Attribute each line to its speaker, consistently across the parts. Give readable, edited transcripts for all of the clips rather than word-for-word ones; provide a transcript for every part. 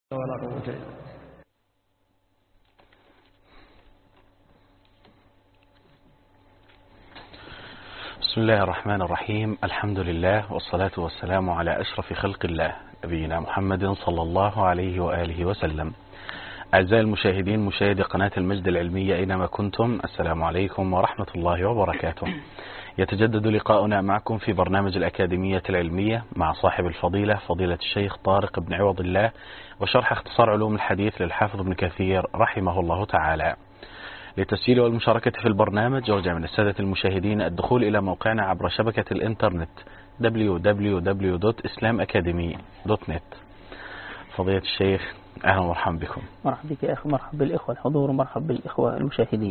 Speaker 1: ولا قوة إلا بالله.
Speaker 2: بسم الله الرحمن الرحيم. الحمد لله والصلاة والسلام على أشرف خلق الله نبينا محمد صلى الله عليه وآله وسلم. أعزائي المشاهدين مشاهدي قناة المجد العلمية أينما كنتم، السلام عليكم ورحمة الله وبركاته. يتجدد لقاؤنا معكم في برنامج الأكاديمية العلمية مع صاحب الفضيلة فضيلة الشيخ طارق بن عوض الله، وشرح اختصار علوم الحديث للحافظ ابن كثير رحمه الله تعالى. للتسجيل والمشاركة في البرنامج يرجى من السادة المشاهدين الدخول إلى موقعنا عبر شبكة الإنترنت www.islamacademy.net. فضيلة الشيخ أهلا ومرحبا بكم.
Speaker 3: مرحبا بك يا أخي، مرحبا بالإخوة الحضور ومرحبا بالإخوة المشاهدين.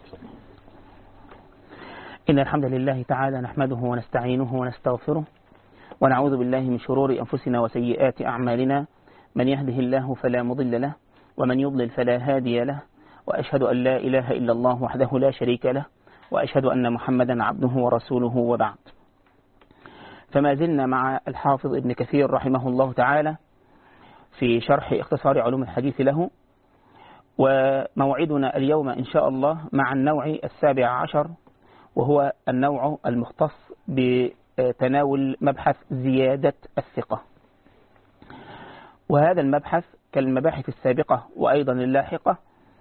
Speaker 3: إن الحمد لله تعالى نحمده ونستعينه ونستغفره ونعوذ بالله من شرور أنفسنا وسيئات أعمالنا، من يهده الله فلا مضل له ومن يضلل فلا هادي له، وأشهد أن لا إله إلا الله وحده لا شريك له، وأشهد أن محمدا عبده ورسوله، وبعد. فما زلنا مع الحافظ ابن كثير رحمه الله تعالى في شرح اختصار علوم الحديث له، وموعدنا اليوم إن شاء الله مع النوع 17، وهو النوع المختص بتناول مبحث زيادة الثقة. وهذا المبحث كالمباحث السابقة وأيضا اللاحقة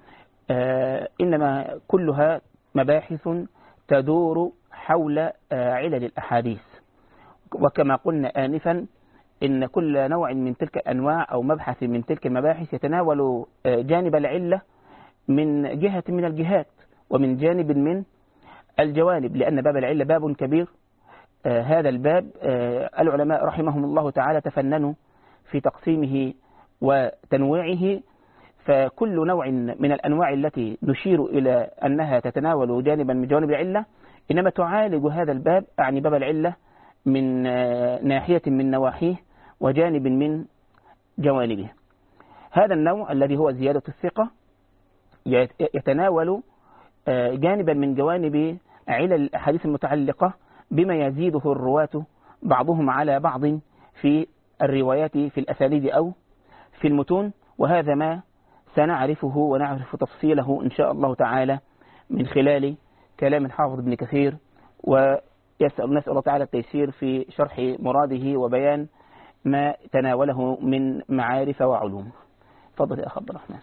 Speaker 3: إنما كلها مباحث تدور حول علل الأحاديث. وكما قلنا آنفا إن كل نوع من تلك الأنواع أو مبحث من تلك المباحث يتناول جانب العلة من جهة من الجهات ومن جانب من الجوانب، لأن باب العلة باب كبير. هذا الباب العلماء رحمهم الله تعالى تفننوا في تقسيمه وتنويعه، فكل نوع من الأنواع التي نشير إلى أنها تتناول جانبا من جوانب العلة إنما تعالج هذا الباب، أعني باب العلة، من ناحية من نواحيه وجانب من جوانبه. هذا النوع الذي هو زيادة الثقة يتناول جانبا من جوانب علل الأحاديث المتعلقة بما يزيده الرواة بعضهم على بعض في الروايات في الأسانيد أو في المتون، وهذا ما سنعرفه ونعرف تفصيله إن شاء الله تعالى من خلال كلام الحافظ ابن كثير، ونسأل الله تعالى التيسير في شرح مراده وبيان ما تناوله من معارف وعلوم. تفضل يا أخ عبد الرحمن.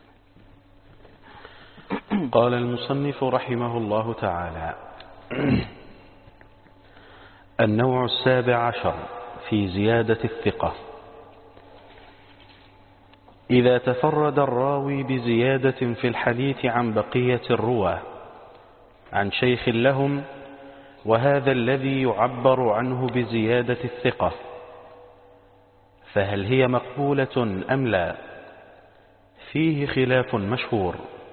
Speaker 2: قال المصنف رحمه الله تعالى: النوع 17 في زيادة الثقة. إذا تفرد الراوي بزيادة في الحديث عن بقية الرواة عن شيخ لهم، وهذا الذي يعبر عنه بزيادة الثقة، فهل هي مقبولة أم لا؟ فيه خلاف مشهور،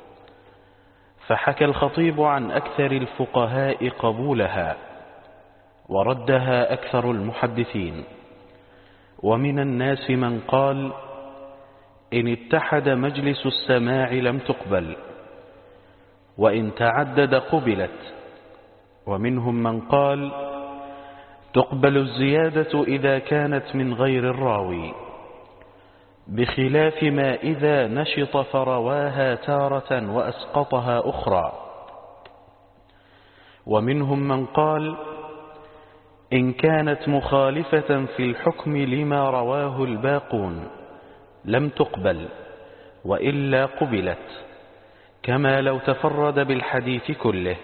Speaker 2: فحكى الخطيب عن أكثر الفقهاء قبولها، وردها أكثر المحدثين، ومن الناس من قال إن اتحد مجلس السماع لم تقبل، وإن تعدد قبلت، ومنهم من قال تقبل الزيادة إذا كانت من غير الراوي، بخلاف ما إذا نشط فرواها تارة وأسقطها أخرى. ومنهم من قال إن كانت مخالفة في الحكم لما رواه الباقون لم تقبل، وإلا قبلت، كما لو تفرد بالحديث كله،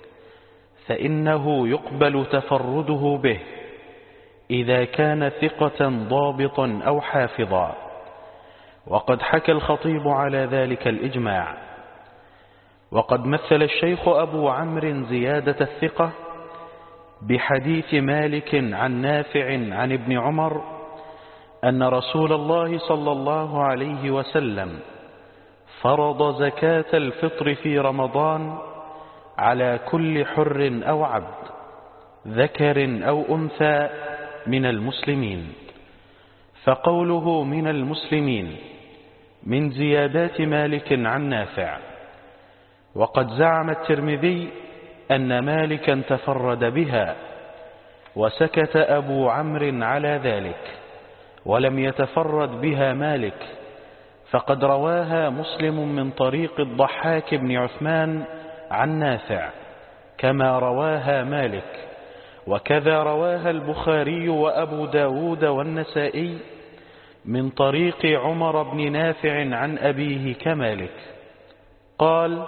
Speaker 2: فإنه يقبل تفرده به إذا كان ثقة ضابطا أو حافظا. وقد حكى الخطيب على ذلك الإجماع. وقد مثل الشيخ أبو عمرو زيادة الثقة بحديث مالك عن نافع عن ابن عمر أن رسول الله صلى الله عليه وسلم فرض زكاة الفطر في رمضان على كل حر أو عبد ذكر أو أنثى من المسلمين، فقوله من المسلمين من زيادات مالك عن نافع. وقد زعم الترمذي أن مالكا تفرد بها، وسكت أبو عمرو على ذلك، ولم يتفرد بها مالك، فقد رواها مسلم من طريق الضحاك بن عثمان عن نافع كما رواها مالك، وكذا رواها البخاري وأبو داود والنسائي من طريق عمر بن نافع عن أبيه كمالك. قال: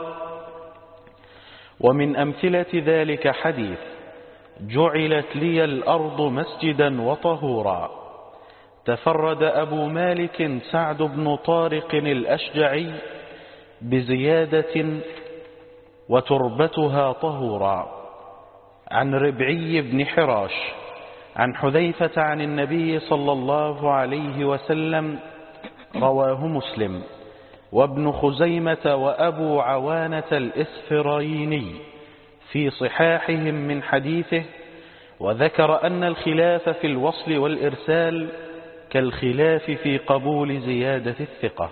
Speaker 2: ومن أمثلة ذلك حديث: جعلت لي الأرض مسجدا وطهورا. تفرد أبو مالك سعد بن طارق الأشجعي بزيادة وتربتها طهورا عن ربعي بن حراش عن حذيفة عن النبي صلى الله عليه وسلم، رواه مسلم وابن خزيمة وأبو عوانة الإسفرايني في صحاحهم من حديثه، وذكر أن الخلاف في الوصل والإرسال كالخلاف في قبول زيادة الثقة.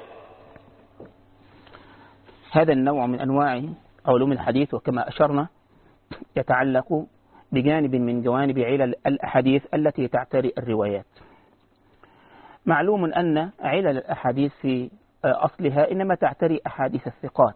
Speaker 3: هذا النوع من أنواع علوم الحديث وكما أشرنا يتعلق بجانب من جوانب علل الأحاديث التي تعتري الروايات. معلوم أن علل الأحاديث في أصلها إنما تعتري أحاديث الثقات،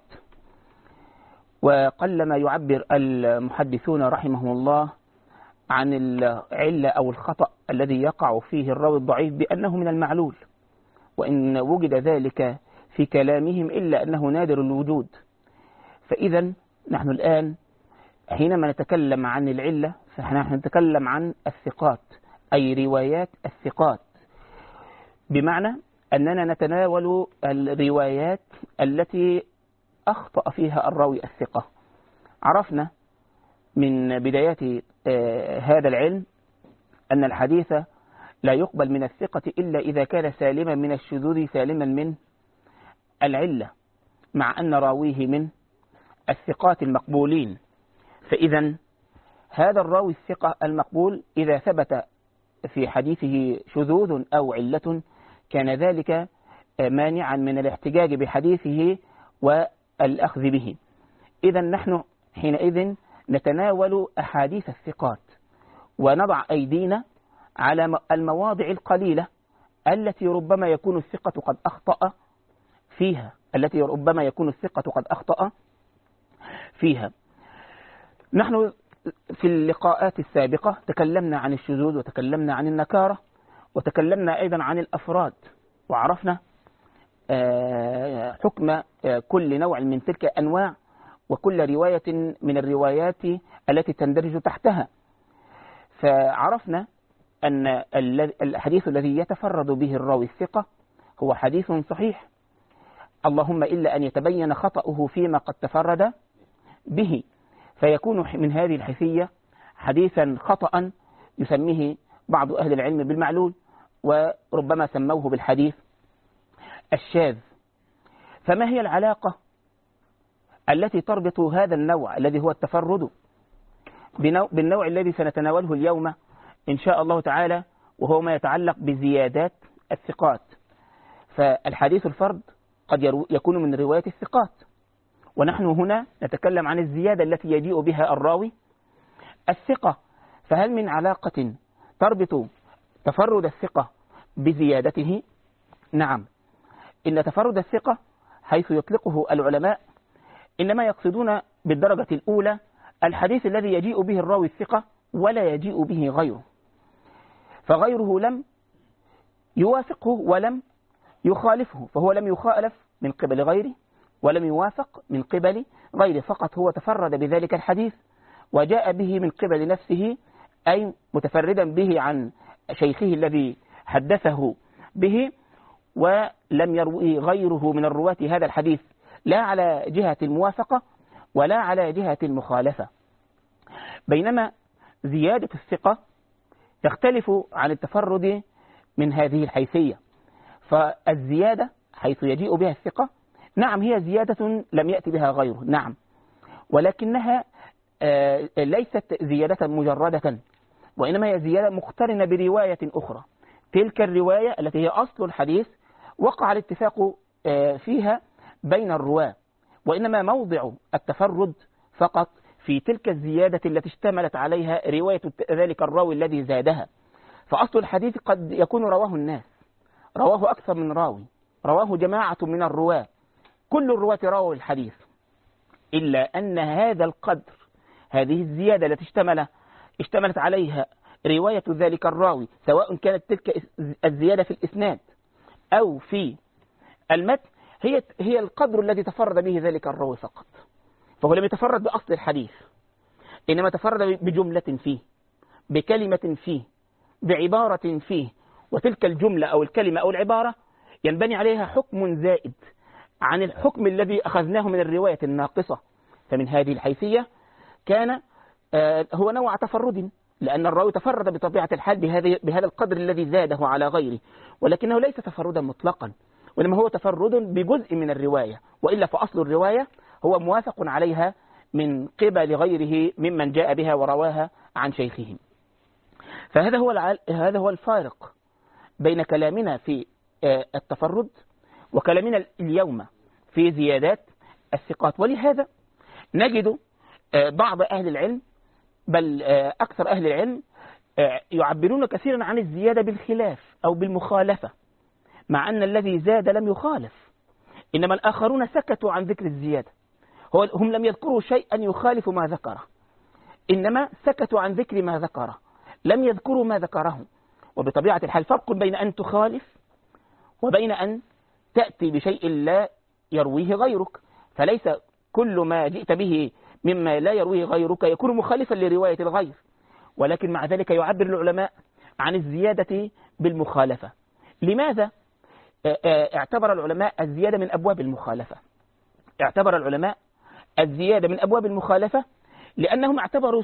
Speaker 3: وقلما يعبر المحدثون رحمهم الله عن العلة أو الخطأ الذي يقع فيه الراوي الضعيف بأنه من المعلول، وإن وجد ذلك في كلامهم إلا أنه نادر الوجود. فإذا نحن الآن حينما نتكلم عن العلة فنحن نتكلم عن الثقات، أي روايات الثقات، بمعنى أننا نتناول الروايات التي أخطأ فيها الراوي الثقة. عرفنا من بدايات هذا العلم أن الحديث لا يقبل من الثقة إلا إذا كان سالما من الشذوذ سالما من العلة، مع أن راويه من الثقات المقبولين. فإذا هذا الراوي الثقة المقبول إذا ثبت في حديثه شذوذ أو علة كان ذلك مانعا من الاحتجاج بحديثه والأخذ به. إذا نحن حينئذ نتناول أحاديث الثقات ونضع أيدينا على المواضع القليلة التي ربما يكون الثقة قد أخطأ فيها. نحن في اللقاءات السابقة تكلمنا عن الشذوذ وتكلمنا عن النكارة وتكلمنا أيضا عن الأفراد، وعرفنا حكم كل نوع من تلك الأنواع وكل رواية من الروايات التي تندرج تحتها. فعرفنا أن الحديث الذي يتفرد به الراوي الثقة هو حديث صحيح، اللهم إلا أن يتبين خطأه فيما قد تفرد به، فيكون من هذه الحيثية حديثا خطأ يسميه بعض أهل العلم بالمعلول، وربما سموه بالحديث الشاذ. فما هي العلاقة التي تربط هذا النوع الذي هو التفرد بالنوع الذي سنتناوله اليوم إن شاء الله تعالى، وهو ما يتعلق بزيادات الثقات؟ فالحديث الفرد قد يكون من رواية الثقات، ونحن هنا نتكلم عن الزيادة التي يجيء بها الراوي الثقة. فهل من علاقة تربط تفرد الثقة بزيادته؟ نعم، إن تفرد الثقة حيث يطلقه العلماء إنما يقصدون بالدرجة الأولى الحديث الذي يجيء به الراوي الثقة ولا يجيء به غيره، فغيره لم يوافقه ولم يخالفه، فهو لم يخالف من قبل غيره ولم يوافق من قبل غيره، فقط هو تفرد بذلك الحديث وجاء به من قبل نفسه، أي متفردا به عن شيخه الذي حدثه به، ولم يروي غيره من الرواة هذا الحديث لا على جهة الموافقة ولا على جهة المخالفة. بينما زيادة الثقة تختلف عن التفرد من هذه الحيثية. فالزيادة حيث يجيء بها الثقة نعم هي زيادة لم يأتي بها غيره، نعم، ولكنها ليست زيادة مجردة، وإنما هي زيادة مقترنة برواية أخرى. تلك الرواية التي هي أصل الحديث وقع الاتفاق فيها بين الرواة، وإنما موضع التفرد فقط في تلك الزيادة التي اشتملت عليها رواية ذلك الراوي الذي زادها. فأصل الحديث قد يكون رواه الناس، رواه أكثر من راوي، رواه جماعة من الرواة، كل الرواة رووا الحديث، إلا أن هذا القدر، هذه الزيادة التي اشتملت عليها رواية ذلك الراوي، سواء كانت تلك الزيادة في الإسناد أو في المتن، هي القدر الذي تفرد به ذلك الراوي فقط. فهو لم يتفرد بأصل الحديث، إنما تفرد بجملة فيه، بكلمة فيه، بعبارة فيه، وتلك الجملة أو الكلمة أو العبارة ينبني عليها حكم زائد عن الحكم الذي أخذناه من الرواية الناقصة. فمن هذه الحيثية كان هو نوع تفرد، لأن الراوي تفرد بطبيعة الحال بهذا القدر الذي زاده على غيره، ولكنه ليس تفردا مطلقا، وإنما هو تفرد بجزء من الرواية، وإلا فأصل الرواية هو موافق عليها من قبل غيره ممن جاء بها ورواها عن شيخهم. هذا هو الفارق بين كلامنا في التفرد وكلامنا اليوم في زيادات الثقات. ولهذا نجد بعض أهل العلم، بل أكثر أهل العلم، يعبرون كثيرا عن الزيادة بالخلاف أو بالمخالفة، مع أن الذي زاد لم يخالف، إنما الآخرون سكتوا عن ذكر الزيادة. هم لم يذكروا شيئا يخالف ما ذكره، إنما سكتوا عن ذكر ما ذكره، لم يذكروا ما ذكره. وبطبيعة الحال فرق بين أن تخالف وبين أن تأتي بشيء لا يرويه غيرك، فليس كل ما جئت به مما لا يرويه غيرك يكون مخالفا لرواية الغير، ولكن مع ذلك يعبر العلماء عن الزيادة بالمخالفة. لماذا اعتبر العلماء الزيادة من أبواب المخالفة؟ اعتبر العلماء الزيادة من أبواب المخالفة لأنهم اعتبروا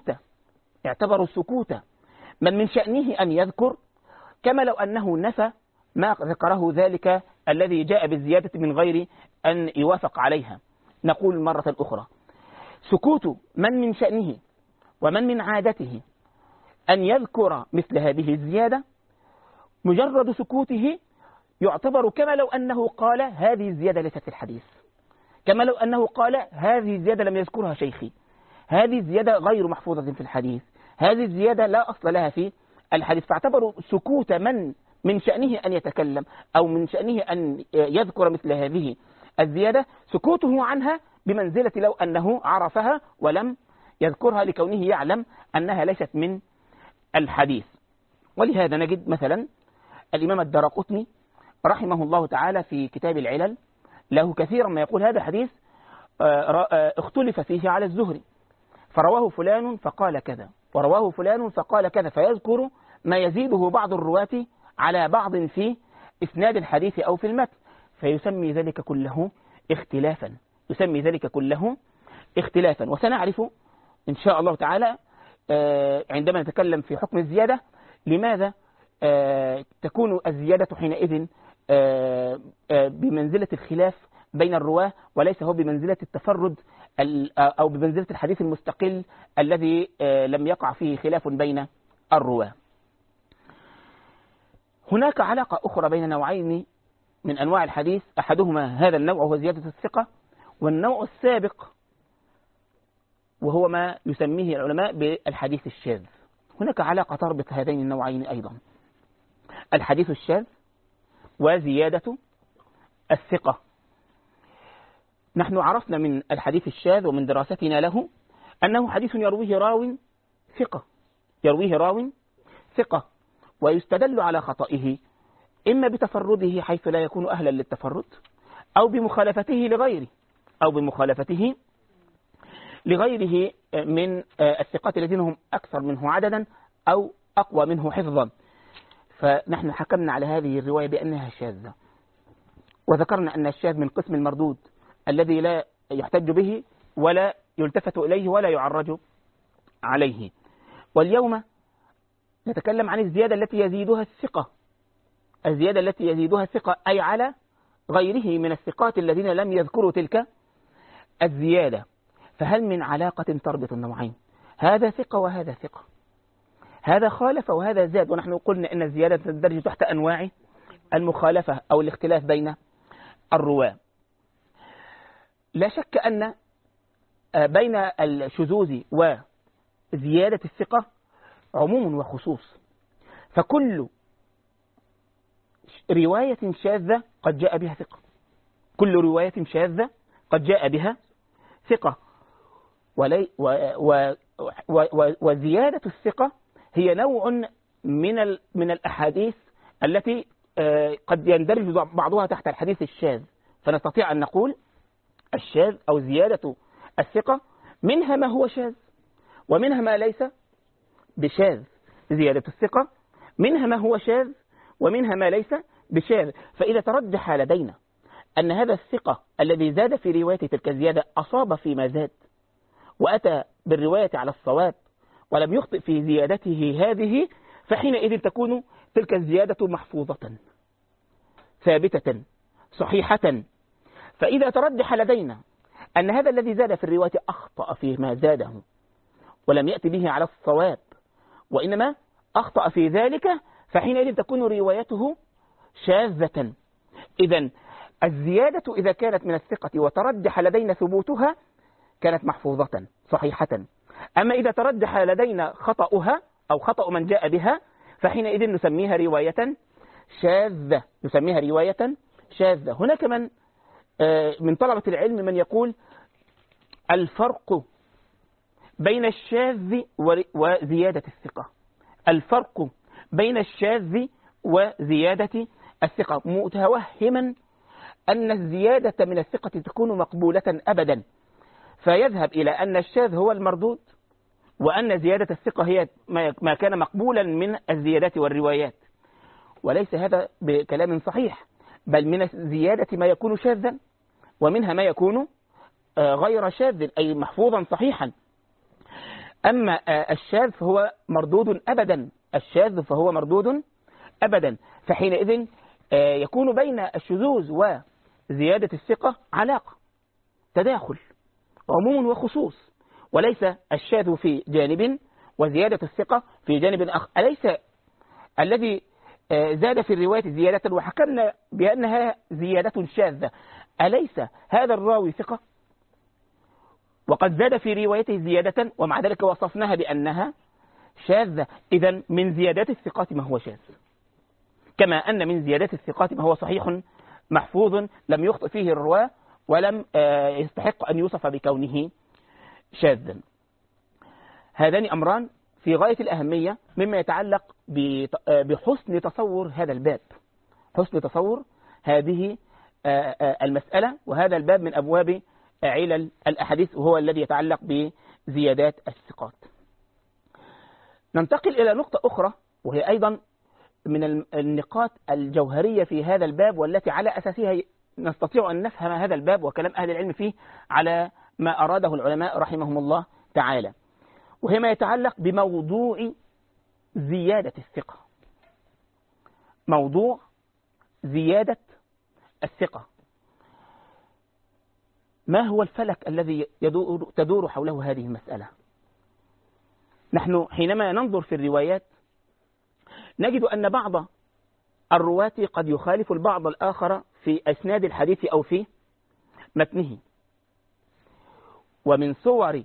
Speaker 3: سكوت من شأنه أن يذكر، كما لو أنه نفى ما ذكره ذلك الذي جاء بالزيادة من غير أن يوافق عليها. نقول مرة أخرى، سكوت من شأنه ومن من عادته أن يذكر مثل هذه الزيادة، مجرد سكوته يعتبر كما لو أنه قال هذه الزيادة ليست في الحديث، كما لو أنه قال هذه الزيادة لم يذكرها شيخي، هذه الزيادة غير محفوظة في الحديث، هذه الزيادة لا أصل لها في الحديث. فاعتبروا سكوت من شأنه أن يتكلم أو من شأنه أن يذكر مثل هذه الزيادة، سكوته عنها بمنزلة لو أنه عرفها ولم يذكرها، لكونه يعلم أنها ليست من الحديث. ولهذا نجد مثلا الإمام الدارقطني رحمه الله تعالى في كتاب العلل له كثيرا ما يقول هذا حديث اختلف فيه على الزهري، فرواه فلان فقال كذا، ورواه فلان فقال كذا، فيذكر ما يزيده بعض الرواة على بعض في إسناد الحديث أو في المتن، فيسمي ذلك كله اختلافا. وسنعرف إن شاء الله تعالى عندما نتكلم في حكم الزيادة لماذا تكون الزيادة حينئذ بمنزلة الخلاف بين الرواة، وليس هو بمنزلة التفرد أو بمنزلة الحديث المستقل الذي لم يقع فيه خلاف بين الرواة. هناك علاقة أخرى بين نوعين من أنواع الحديث، أحدهما هذا النوع وهو زيادة الثقة، والنوع السابق وهو ما يسميه العلماء بالحديث الشاذ. هناك علاقة تربط هذين النوعين أيضا، الحديث الشاذ وزيادة الثقة. نحن عرفنا من الحديث الشاذ ومن دراستنا له أنه حديث يرويه راو ثقة، ويستدل على خطئه إما بتفرده حيث لا يكون أهلا للتفرد، أو بمخالفته لغيره من الثقات الذين هم أكثر منه عددا أو أقوى منه حفظا. فنحن حكمنا على هذه الرواية بأنها شاذة، وذكرنا أن الشاذ من قسم المردود الذي لا يحتج به ولا يلتفت إليه ولا يعرج عليه. واليوم نتكلم عن الزيادة التي يزيدها الثقة، أي على غيره من الثقات الذين لم يذكروا تلك الزيادة. فهل من علاقة تربط النوعين؟ هذا ثقة وهذا ثقة، هذا خالف وهذا زاد. ونحن قلنا أن الزيادة تندرج تحت أنواع المخالفة أو الاختلاف بين الرواة. لا شك أن بين الشذوذ وزيادة الثقة عموم وخصوص، فكل رواية شاذة قد جاء بها ثقة، كل رواية شاذة قد جاء بها ثقة. وزيادة الثقة هي نوع من الأحاديث التي قد يندرج بعضها تحت الحديث الشاذ. فنستطيع أن نقول الشاذ أو زيادة الثقة منها ما هو شاذ ومنها ما ليس بشاذ. زيادة الثقة منها ما هو شاذ ومنها ما ليس بشاذ. فإذا ترجح لدينا أن هذا الثقة الذي زاد في رواية تلك الزيادة أصاب فيما زاد وأتى بالرواية على الصواب ولم يخطئ في زيادته هذه، فحينئذ تكون تلك الزيادة محفوظة ثابتة صحيحة. فإذا ترجح لدينا أن هذا الذي زاد في الرواية أخطأ فيما زاده ولم يأتي به على الصواب وإنما أخطأ في ذلك، فحينئذ تكون روايته شاذة. إذن الزيادة إذا كانت من الثقة وترجح لدينا ثبوتها كانت محفوظة صحيحة. أما إذا ترجح لدينا خطأها أو خطأ من جاء بها فحينئذ نسميها رواية شاذة، نسميها رواية شاذة. هناك من طلبة العلم من يقول الفرق بين الشاذ وزيادة الثقة، الفرق بين الشاذ وزيادة الثقة، متوهما أن الزيادة من الثقة تكون مقبولة أبدا، فيذهب إلى أن الشاذ هو المردود وأن زيادة الثقة هي ما كان مقبولا من الزيادات والروايات. وليس هذا بكلام صحيح، بل من الزيادة ما يكون شاذا ومنها ما يكون غير شاذ أي محفوظا صحيحا. أما الشاذ فهو مردود أبدا، الشاذ فهو مردود أبدا. فحينئذ يكون بين الشذوذ وزيادة الثقة علاقة، تداخل، عموم وخصوص، وليس الشاذ في جانب وزيادة الثقة في جانب آخر. أليس الذي زاد في الرواية زيادة وحكمنا بأنها زيادة شاذة، أليس هذا الراوي ثقة وقد زاد في روايته زيادة ومع ذلك وصفناها بأنها شاذة؟ إذن من زيادات الثقات ما هو شاذ، كما أن من زيادات الثقات ما هو صحيح محفوظ لم يخطئ فيه الرواة ولم يستحق أن يوصف بكونه شاذا. هذان أمران في غاية الأهمية مما يتعلق بحسن تصور هذا الباب، حسن تصور هذه المسألة، وهذا الباب من أبواب علل الأحاديث وهو الذي يتعلق بزيادات الثقات. ننتقل إلى نقطة أخرى وهي أيضا من النقاط الجوهرية في هذا الباب والتي على أساسها نستطيع أن نفهم هذا الباب وكلام أهل العلم فيه على ما أراده العلماء رحمهم الله تعالى، وهي ما يتعلق بموضوع زيادة الثقة. موضوع زيادة الثقة، ما هو الفلك الذي تدور حوله هذه المسألة؟ نحن حينما ننظر في الروايات نجد أن بعض الرواة قد يخالف البعض الآخر في أسناد الحديث أو في متنه، ومن صور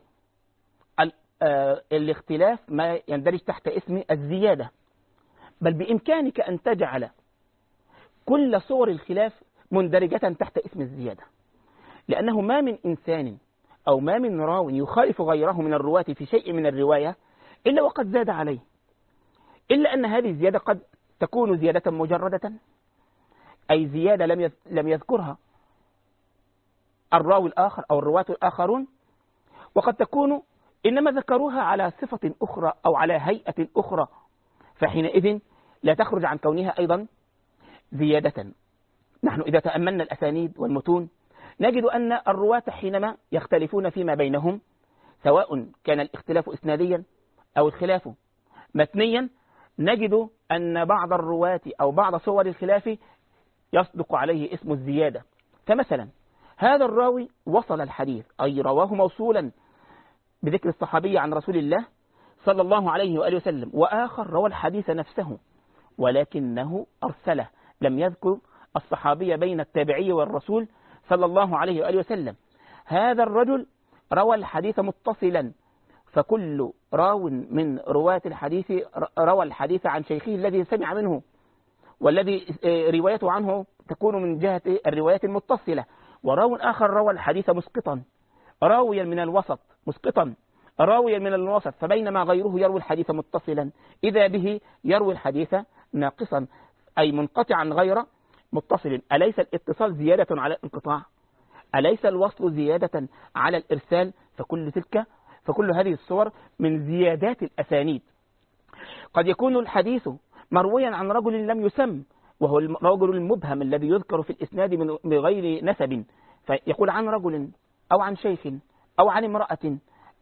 Speaker 3: الاختلاف ما يندرج تحت اسم الزيادة، بل بإمكانك أن تجعل كل صور الخلاف مندرجة تحت اسم الزيادة، لأنه ما من إنسان أو ما من راو يخالف غيره من الرواة في شيء من الرواية إلا وقد زاد عليه، إلا أن هذه الزيادة قد تكون زيادة مجردة، أي زيادة لم يذكرها الراوي الآخر أو الرواة الآخرون، وقد تكون إنما ذكروها على صفة أخرى أو على هيئة أخرى، فحينئذ لا تخرج عن كونها أيضا زيادة. نحن إذا تأملنا الأسانيد والمتون نجد أن الرواة حينما يختلفون فيما بينهم، سواء كان الاختلاف إسناديا أو الخلاف متنيا، نجد أن بعض الرواة أو بعض صور الخلاف يصدق عليه اسم الزيادة. فمثلا هذا الراوي وصل الحديث أي رواه موصولا بذكر الصحابي عن رسول الله صلى الله عليه وآله وسلم، وآخر روى الحديث نفسه ولكنه أرسله، لم يذكر الصحابي بين التابعي والرسول صلى الله عليه وآله وسلم. هذا الرجل روى الحديث متصلا، فكل راو من رواة الحديث روى الحديث عن شيخه الذي سمع منه، والذي روايته عنه تكون من جهة الروايات المتصلة، وراو آخر روى الحديث مسقطا، راويا من الوسط مسقطا، راويا من الوسط، فبينما غيره يروي الحديث متصلا إذا به يروي الحديث ناقصا، أي منقطعا غير متصل. أليس الاتصال زيادة على الانقطاع؟ أليس الوصل زيادة على الإرسال؟ فكل هذه الصور من زيادات الأسانيد. قد يكون الحديث مرويا عن رجل لم يسم، وهو الرجل المبهم الذي يذكر في الإسناد من غير نسب، فيقول عن رجل أو عن شيخ أو عن امرأة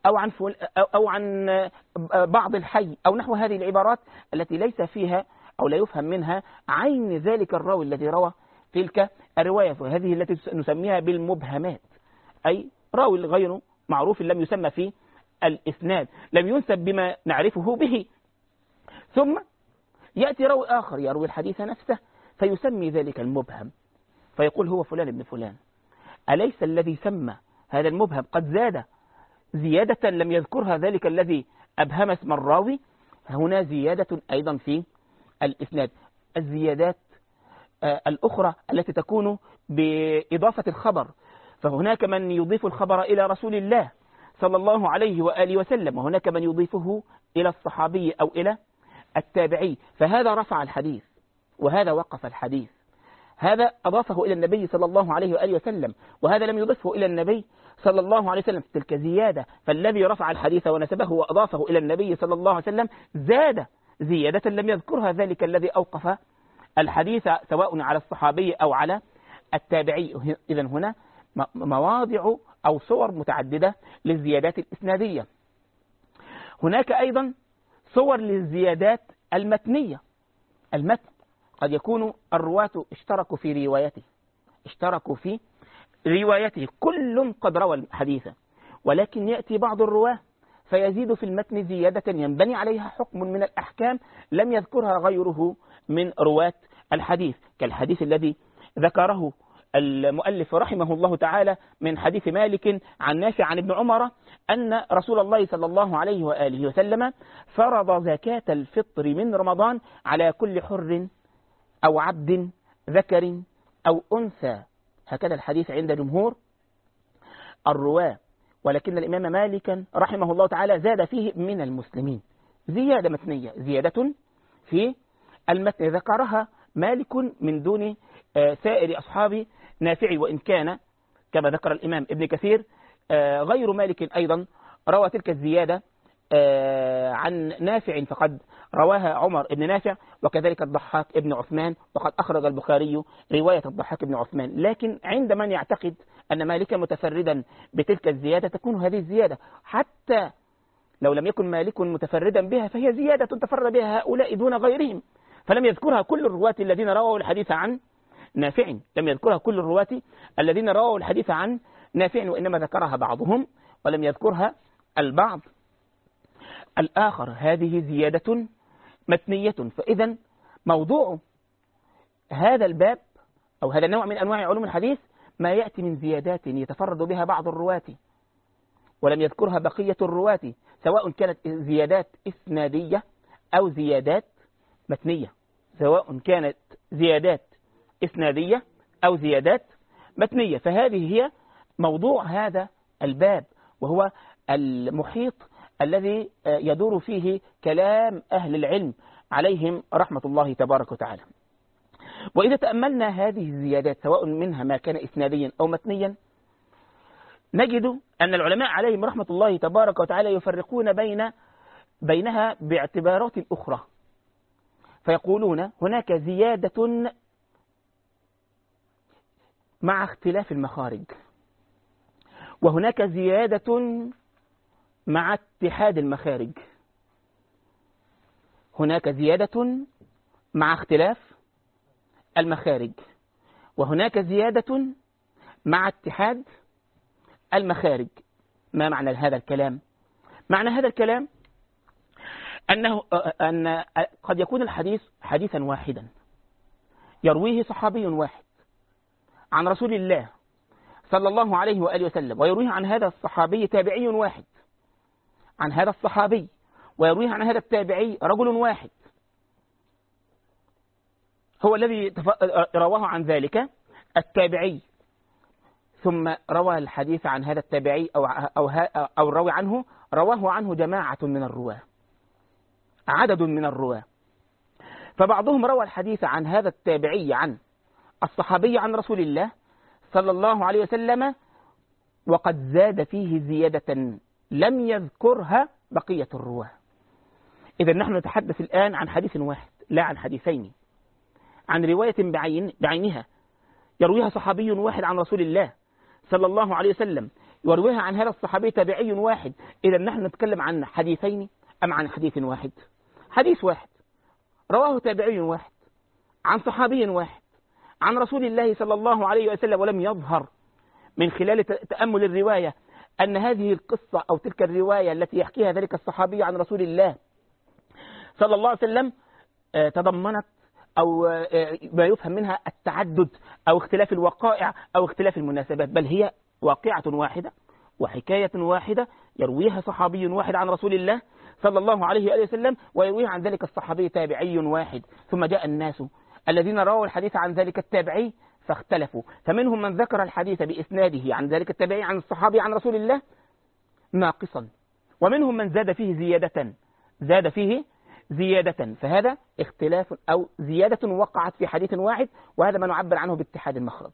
Speaker 3: أو عن بعض الحي أو نحو هذه العبارات التي ليس فيها أو لا يفهم منها عين ذلك الراوي الذي روى تلك الرواية، وهذه التي نسميها بالمبهمات، أي راوي غير معروف لم يسمى في الإسناد، لم ينسب بما نعرفه به. ثم يأتي راوي آخر يروي الحديث نفسه فيسمي ذلك المبهم، فيقول هو فلان ابن فلان. أليس الذي سمى هذا المبهم قد زاد زيادة لم يذكرها ذلك الذي أبهم اسم الراوي؟ هنا زيادة أيضا في الإسناد. الزيادات الأخرى التي تكون بإضافة الخبر، فهناك من يضيف الخبر إلى رسول الله صلى الله عليه وآله وسلم، وهناك من يضيفه إلى الصحابي أو إلى التابعي، فهذا رفع الحديث وهذا وقف الحديث، هذا أضافه إلى النبي صلى الله عليه وآله وسلم وهذا لم يضفه إلى النبي صلى الله عليه وسلم، تلك زيادة. فالذي رفع الحديث ونسبه وأضافه إلى النبي صلى الله عليه وسلم زاد زيادة لم يذكرها ذلك الذي أوقف الحديث سواء على الصحابي أو على التابعي. إذن هنا مواضع أو صور متعددة للزيادات الإسنادية. هناك أيضا صور للزيادات المتنية. المتن قد يكون الرواة اشتركوا في روايته كل قد روى الحديث، ولكن يأتي بعض الرواة فيزيد في المتن زيادة ينبني عليها حكم من الأحكام لم يذكرها غيره من رواة الحديث، كالحديث الذي ذكره المؤلف رحمه الله تعالى من حديث مالك عن نافع عن ابن عمر أن رسول الله صلى الله عليه وآله وسلم فرض زكاة الفطر من رمضان على كل حر أو عبد ذكر أو أنثى. هكذا الحديث عند جمهور الرواة، ولكن الإمام مالك رحمه الله تعالى زاد فيه من المسلمين زيادة متنية، زيادة في المتن ذكرها مالك من دون سائر أصحاب نافع، وإن كان كما ذكر الإمام ابن كثير غير مالك أيضا روى تلك الزيادة عن نافع، فقد رواها عمر ابن نافع وكذلك الضحاك ابن عثمان، وقد أخرج البخاري رواية الضحاك ابن عثمان. لكن عند من يعتقد أن مالكا متفردا بتلك الزيادة تكون هذه الزيادة حتى لو لم يكن مالك متفردا بها فهي زيادة تفرد بها هؤلاء دون غيرهم، فلم يذكرها كل الرواة الذين رووا الحديث عن نافع، لم يذكرها كل الرواة الذين رووا الحديث عن نافع، وإنما ذكرها بعضهم ولم يذكرها البعض الآخر. هذه زيادة متنية. فإذا موضوع هذا الباب أو هذا النوع من أنواع علوم الحديث ما يأتي من زيادات يتفرد بها بعض الرواة ولم يذكرها بقية الرواة، سواء كانت زيادات إسنادية أو زيادات متنية، سواء كانت زيادات إسنادية أو زيادات متنية. فهذه هي موضوع هذا الباب، وهو المحيط الذي يدور فيه كلام أهل العلم عليهم رحمة الله تبارك وتعالى. وإذا تأملنا هذه الزيادات سواء منها ما كان إسناديا أو متنيا نجد أن العلماء عليهم رحمة الله تبارك وتعالى يفرقون بينها باعتبارات أخرى، فيقولون هناك زيادة مع اختلاف المخارج، وهناك زيادة مع اتحاد المخارج. هناك زيادة مع اختلاف المخارج، وهناك زيادة مع اتحاد المخارج. ما معنى هذا الكلام؟ معنى هذا الكلام أن قد يكون الحديث حديثا واحدا يرويه صحابي واحد عن رسول الله صلى الله عليه وآله وسلم، ويرويه عن هذا الصحابي تابعي واحد عن هذا الصحابي، ويرويه عن هذا التابعي رجل واحد، هو الذي رواه عن ذلك التابعي، ثم روى الحديث عن هذا التابعي أو الراوي عنه رواه عنه جماعة من الرواة، عدد من الرواة. فبعضهم روى الحديث عن هذا التابعي عن الصحابي عن رسول الله صلى الله عليه وسلم، وقد زاد فيه زيادة لم يذكرها بقية الرواة. إذا نحن نتحدث الآن عن حديث واحد لا عن حديثين، عن رواية بعينها يرويها صحابي واحد عن رسول الله صلى الله عليه وسلم، يرويها عن هذا الصحابي تابعي واحد. إذا نحن نتكلم عن حديثين أم عن حديث واحد؟ حديث واحد رواه تابعي واحد عن صحابي واحد عن رسول الله صلى الله عليه وسلم، ولم يظهر من خلال تأمل الرواية أن هذه القصة أو تلك الرواية التي يحكيها ذلك الصحابي عن رسول الله صلى الله عليه وسلم تضمنت أو ما يفهم منها التعدد أو اختلاف الوقائع أو اختلاف المناسبات، بل هي واقعة واحدة وحكاية واحدة يرويها صحابي واحد عن رسول الله صلى الله عليه وآله وسلم، ويرويها عن ذلك الصحابي تابعي واحد. ثم جاء الناس الذين رووا الحديث عن ذلك التابعي فاختلفوا، فمنهم من ذكر الحديث بإسناده عن ذلك التابعي عن الصحابي عن رسول الله ناقصا، ومنهم من زاد فيه زيادة، فهذا اختلاف أو زيادة وقعت في حديث واحد، وهذا ما نعبر عنه باتحاد المخرج.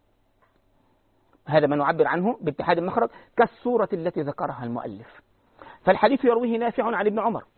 Speaker 3: هذا ما نعبر عنه باتحاد المخرج كالصورة التي ذكرها المؤلف. فالحديث يرويه نافع عن ابن عمر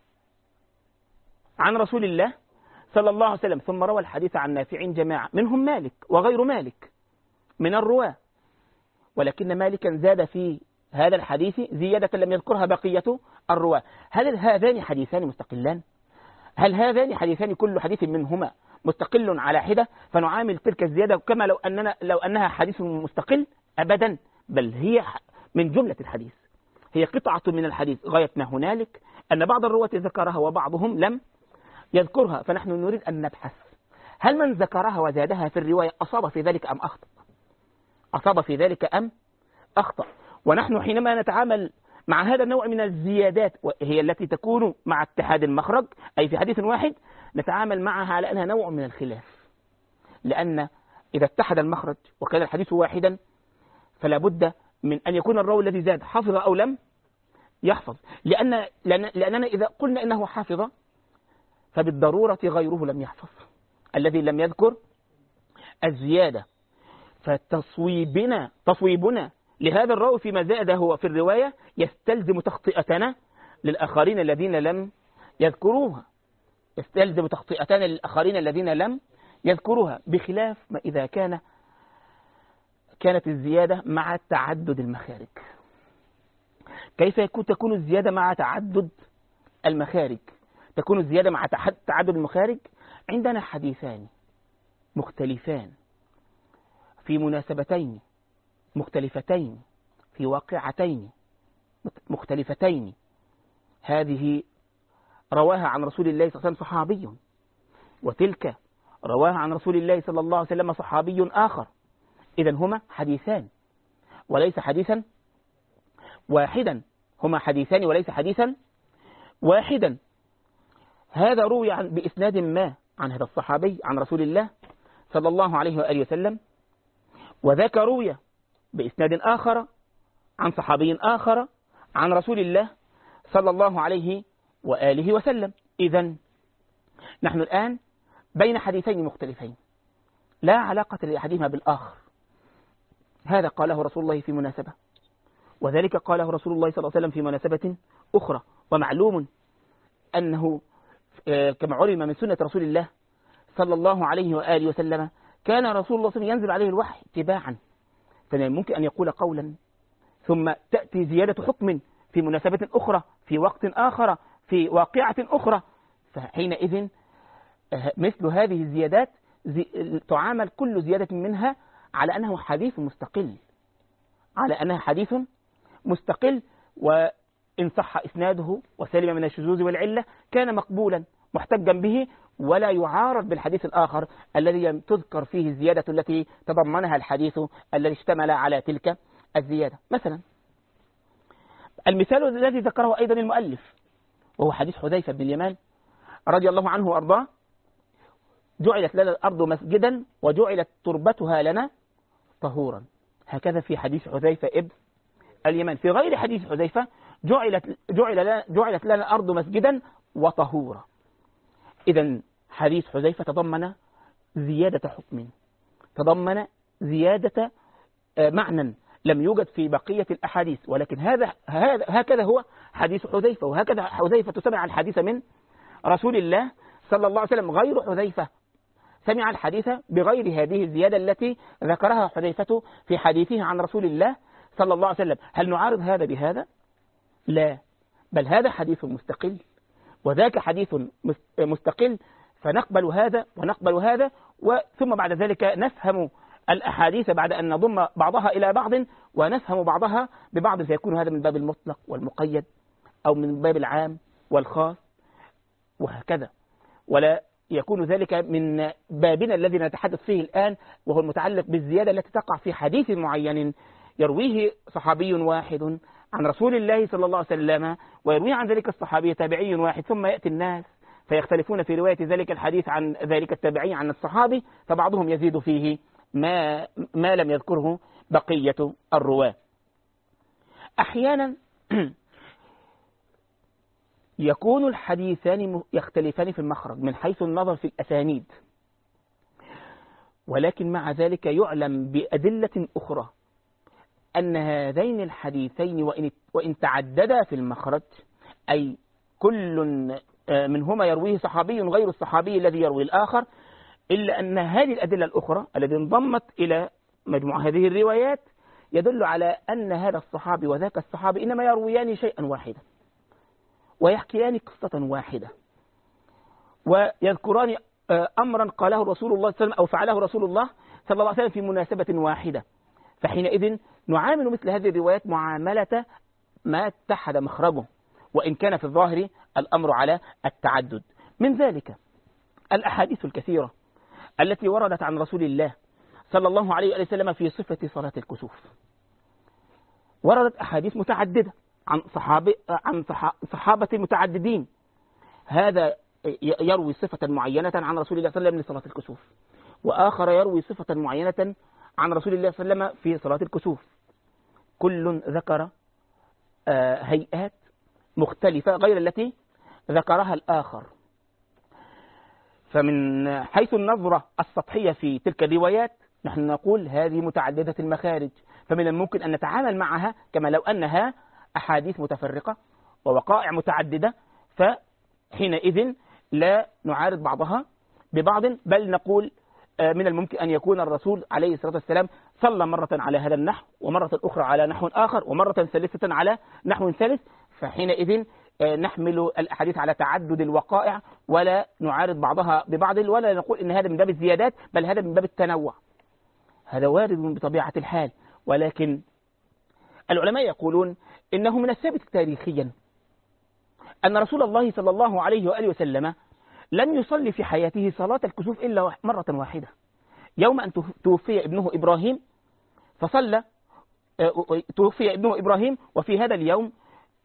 Speaker 3: عن رسول الله صلى الله عليه وسلم، ثم روى الحديث عن نافع جماعة منهم مالك وغير مالك من الرواة، ولكن مالكا زاد في هذا الحديث زيادة لم يذكرها بقية الرواة. هل هذان حديثان مستقلان؟ هل هذان حديثان كل حديث منهما مستقل على حدة فنعامل تلك الزيادة كما لو أنها حديث مستقل؟ أبدا، بل هي من جملة الحديث، هي قطعة من الحديث. غاية ما هنالك أن بعض الرواة ذكرها وبعضهم لم يذكرها، فنحن نريد أن نبحث هل من ذكرها وزادها في الرواية أصاب في ذلك أم أخطأ؟ أصاب في ذلك أم أخطأ؟ ونحن حينما نتعامل مع هذا النوع من الزيادات وهي التي تكون مع اتحاد المخرج أي في حديث واحد، نتعامل معها على أنها نوع من الخلاف، لأن إذا اتحد المخرج وكان الحديث واحدا فلا بد من أن يكون الراوي الذي زاد حفظ أو لم يحفظ، لأننا إذا قلنا إنه حافظ فبالضرورة غيره لم يحفظ الذي لم يذكر الزيادة. فتصويبنا لهذا الراوي فيما زاد هو في الرواية يستلزم تخطئتنا للآخرين الذين لم يذكروها، يستلزم تخطئتنا للآخرين الذين لم يذكروها، بخلاف ما إذا كانت الزيادة مع تعدد المخارج. كيف تكون الزيادة مع تعدد المخارج؟ تكون الزيادة مع تعدد المخارج عندنا حديثان مختلفان في مناسبتين مختلفتين في واقعتين مختلفتين، هذه رواها عن رسول الله صلى الله عليه وسلم صحابي، وتلك رواها عن رسول الله صلى الله عليه وسلم صحابي آخر. إذن هما حديثان وليس حديثا واحدا، هما حديثان وليس حديثا واحدا. هذا روي بإسناد ما عن هذا الصحابي عن رسول الله صلى الله عليه وآله وسلم، وذاك روي بإسناد آخر عن صحابي آخر عن رسول الله صلى الله عليه وآله وسلم. إذن نحن الآن بين حديثين مختلفين لا علاقة لأحدهما بالآخر، هذا قاله رسول الله في مناسبة، وذلك قاله رسول الله صلى الله عليه وسلم في مناسبة أخرى. ومعلوم أنه كما علم من سنة رسول الله صلى الله عليه وآله وسلم كان رسول الله صلى الله عليه وسلم ينزل عليه الوحي تباعا، فممكن أن يقول قولا ثم تأتي زيادة حكم في مناسبة أخرى في وقت آخر في واقعة أخرى، فحينئذ مثل هذه الزيادات تعامل كل زيادة منها على أنه حديث مستقل، على أنها حديث مستقل، وإن صح إسناده وسلم من الشذوذ والعلة كان مقبولا محتجا به، ولا يعارض بالحديث الآخر الذي تذكر فيه الزيادة التي تضمنها الحديث الذي اشتمل على تلك الزيادة. مثلا المثال الذي ذكره أيضا المؤلف وهو حديث حذيفة بن اليمان رضي الله عنه وأرضاه، جعلت لنا الأرض مسجدا وجعلت تربتها لنا طهورا. هكذا في حديث حذيفة ابن اليمان. في غير حديث حذيفة جعلت لنا الأرض مسجدا وطهورا. إذا حديث حذيفة تضمن زيادة حكم، تضمن زيادة معنى لم يوجد في بقية الأحاديث، ولكن هكذا هو حديث حذيفة، وهكذا حذيفة سمع الحديث من رسول الله صلى الله عليه وسلم. غير حذيفة سمع الحديث بغير هذه الزيادة التي ذكرها حذيفة في حديثه عن رسول الله صلى الله عليه وسلم. هل نعارض هذا بهذا؟ لا، بل هذا حديث مستقل وذاك حديث مستقل، فنقبل هذا ونقبل هذا، ثم بعد ذلك نفهم الأحاديث بعد أن نضم بعضها إلى بعض ونفهم بعضها ببعض، فيكون هذا من باب المطلق والمقيد أو من باب العام والخاص وهكذا، ولا يكون ذلك من بابنا الذي نتحدث فيه الآن، وهو المتعلق بالزيادة التي تقع في حديث معين يرويه صحابي واحد عن رسول الله صلى الله عليه وسلم، ويروي عن ذلك الصحابي تابعي واحد، ثم يأتي الناس فيختلفون في رواية ذلك الحديث عن ذلك التابعي عن الصحابي، فبعضهم يزيد فيه ما لم يذكره بقية الرواة. أحيانا يكون الحديثان يختلفان في المخرج من حيث النظر في الأسانيد، ولكن مع ذلك يعلم بأدلة أخرى أن هذين الحديثين وإن تعددا في المخرج، أي كل منهما يرويه صحابي غير الصحابي الذي يروي الآخر، إلا أن هذه الأدلة الأخرى التي انضمت إلى مجموع هذه الروايات يدل على أن هذا الصحابي وذاك الصحابي إنما يرويان شيئا واحدا ويحكيان قصة واحدة ويذكران أمرا قاله رسول الله صلى الله عليه وسلم أو فعله رسول الله صلى الله عليه وسلم في مناسبة واحدة. فحينئذ نعامل مثل هذه الروايات معاملة ما اتحد مخرجه، وإن كان في الظاهر الأمر على التعدد. من ذلك الأحاديث الكثيرة التي وردت عن رسول الله صلى الله عليه وسلم في صفة صلاة الكسوف. وردت أحاديث متعددة عن صحابة متعددين، هذا يروي صفة معينة عن رسول الله صلى الله عليه وسلم لصلاة الكسوف، وآخر يروي صفة معينة عن رسول الله صلى الله عليه وسلم في صلاة الكسوف. كل ذكر هيئات مختلفة غير التي ذكرها الآخر. فمن حيث النظرة السطحية في تلك الروايات نحن نقول هذه متعددة المخارج، فمن الممكن أن نتعامل معها كما لو أنها أحاديث متفرقة ووقائع متعددة، فحينئذ لا نعارض بعضها ببعض، بل نقول من الممكن أن يكون الرسول عليه الصلاة والسلام صلى مرة على هذا النحو، ومرة أخرى على نحو آخر، ومرة ثالثة على نحو ثالث، فحينئذ نحمل الأحاديث على تعدد الوقائع ولا نعارض بعضها ببعض، ولا نقول إن هذا من باب الزيادات، بل هذا من باب التنوع. هذا وارد بطبيعة الحال، ولكن العلماء يقولون إنه من الثابت تاريخيا أن رسول الله صلى الله عليه وآله وسلم لم يصلي في حياته صلاة الكسوف إلا مرة واحدة، يوم أن توفي ابنه إبراهيم، فصلى توفي ابنه إبراهيم، وفي هذا اليوم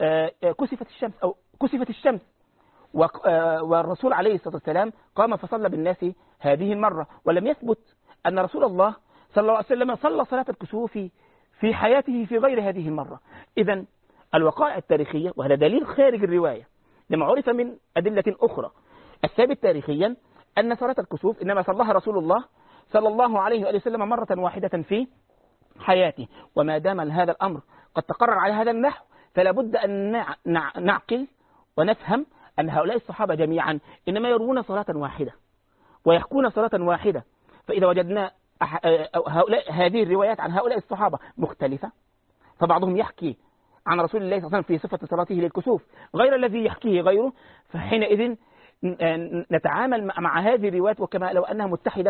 Speaker 3: كسفت الشمس والرسول عليه الصلاة والسلام قام فصلى بالناس هذه المرة. ولم يثبت أن رسول الله صلى الله عليه وسلم صلى صلاة الكسوف في حياته في غير هذه المرة. إذن الوقائع التاريخية، وهذا دليل خارج الرواية لما عرف من أدلة أخرى، الثابت تاريخيا أن صلاة الكسوف إنما صلىها رسول الله صلى الله عليه وآله وسلم مرة واحدة في حياته. وما دام هذا الأمر قد تقرر على هذا النحو، فلا بد أن نعقل ونفهم أن هؤلاء الصحابة جميعا إنما يروون صلاة واحدة ويحكون صلاة واحدة. فإذا وجدنا هذه الروايات عن هؤلاء الصحابة مختلفة، فبعضهم يحكي عن رسول الله صلى الله عليه وسلم في صفة صلاته للكسوف غير الذي يحكيه غيره، فحينئذ نتعامل مع هذه الروايات وكما لو أنها متحدة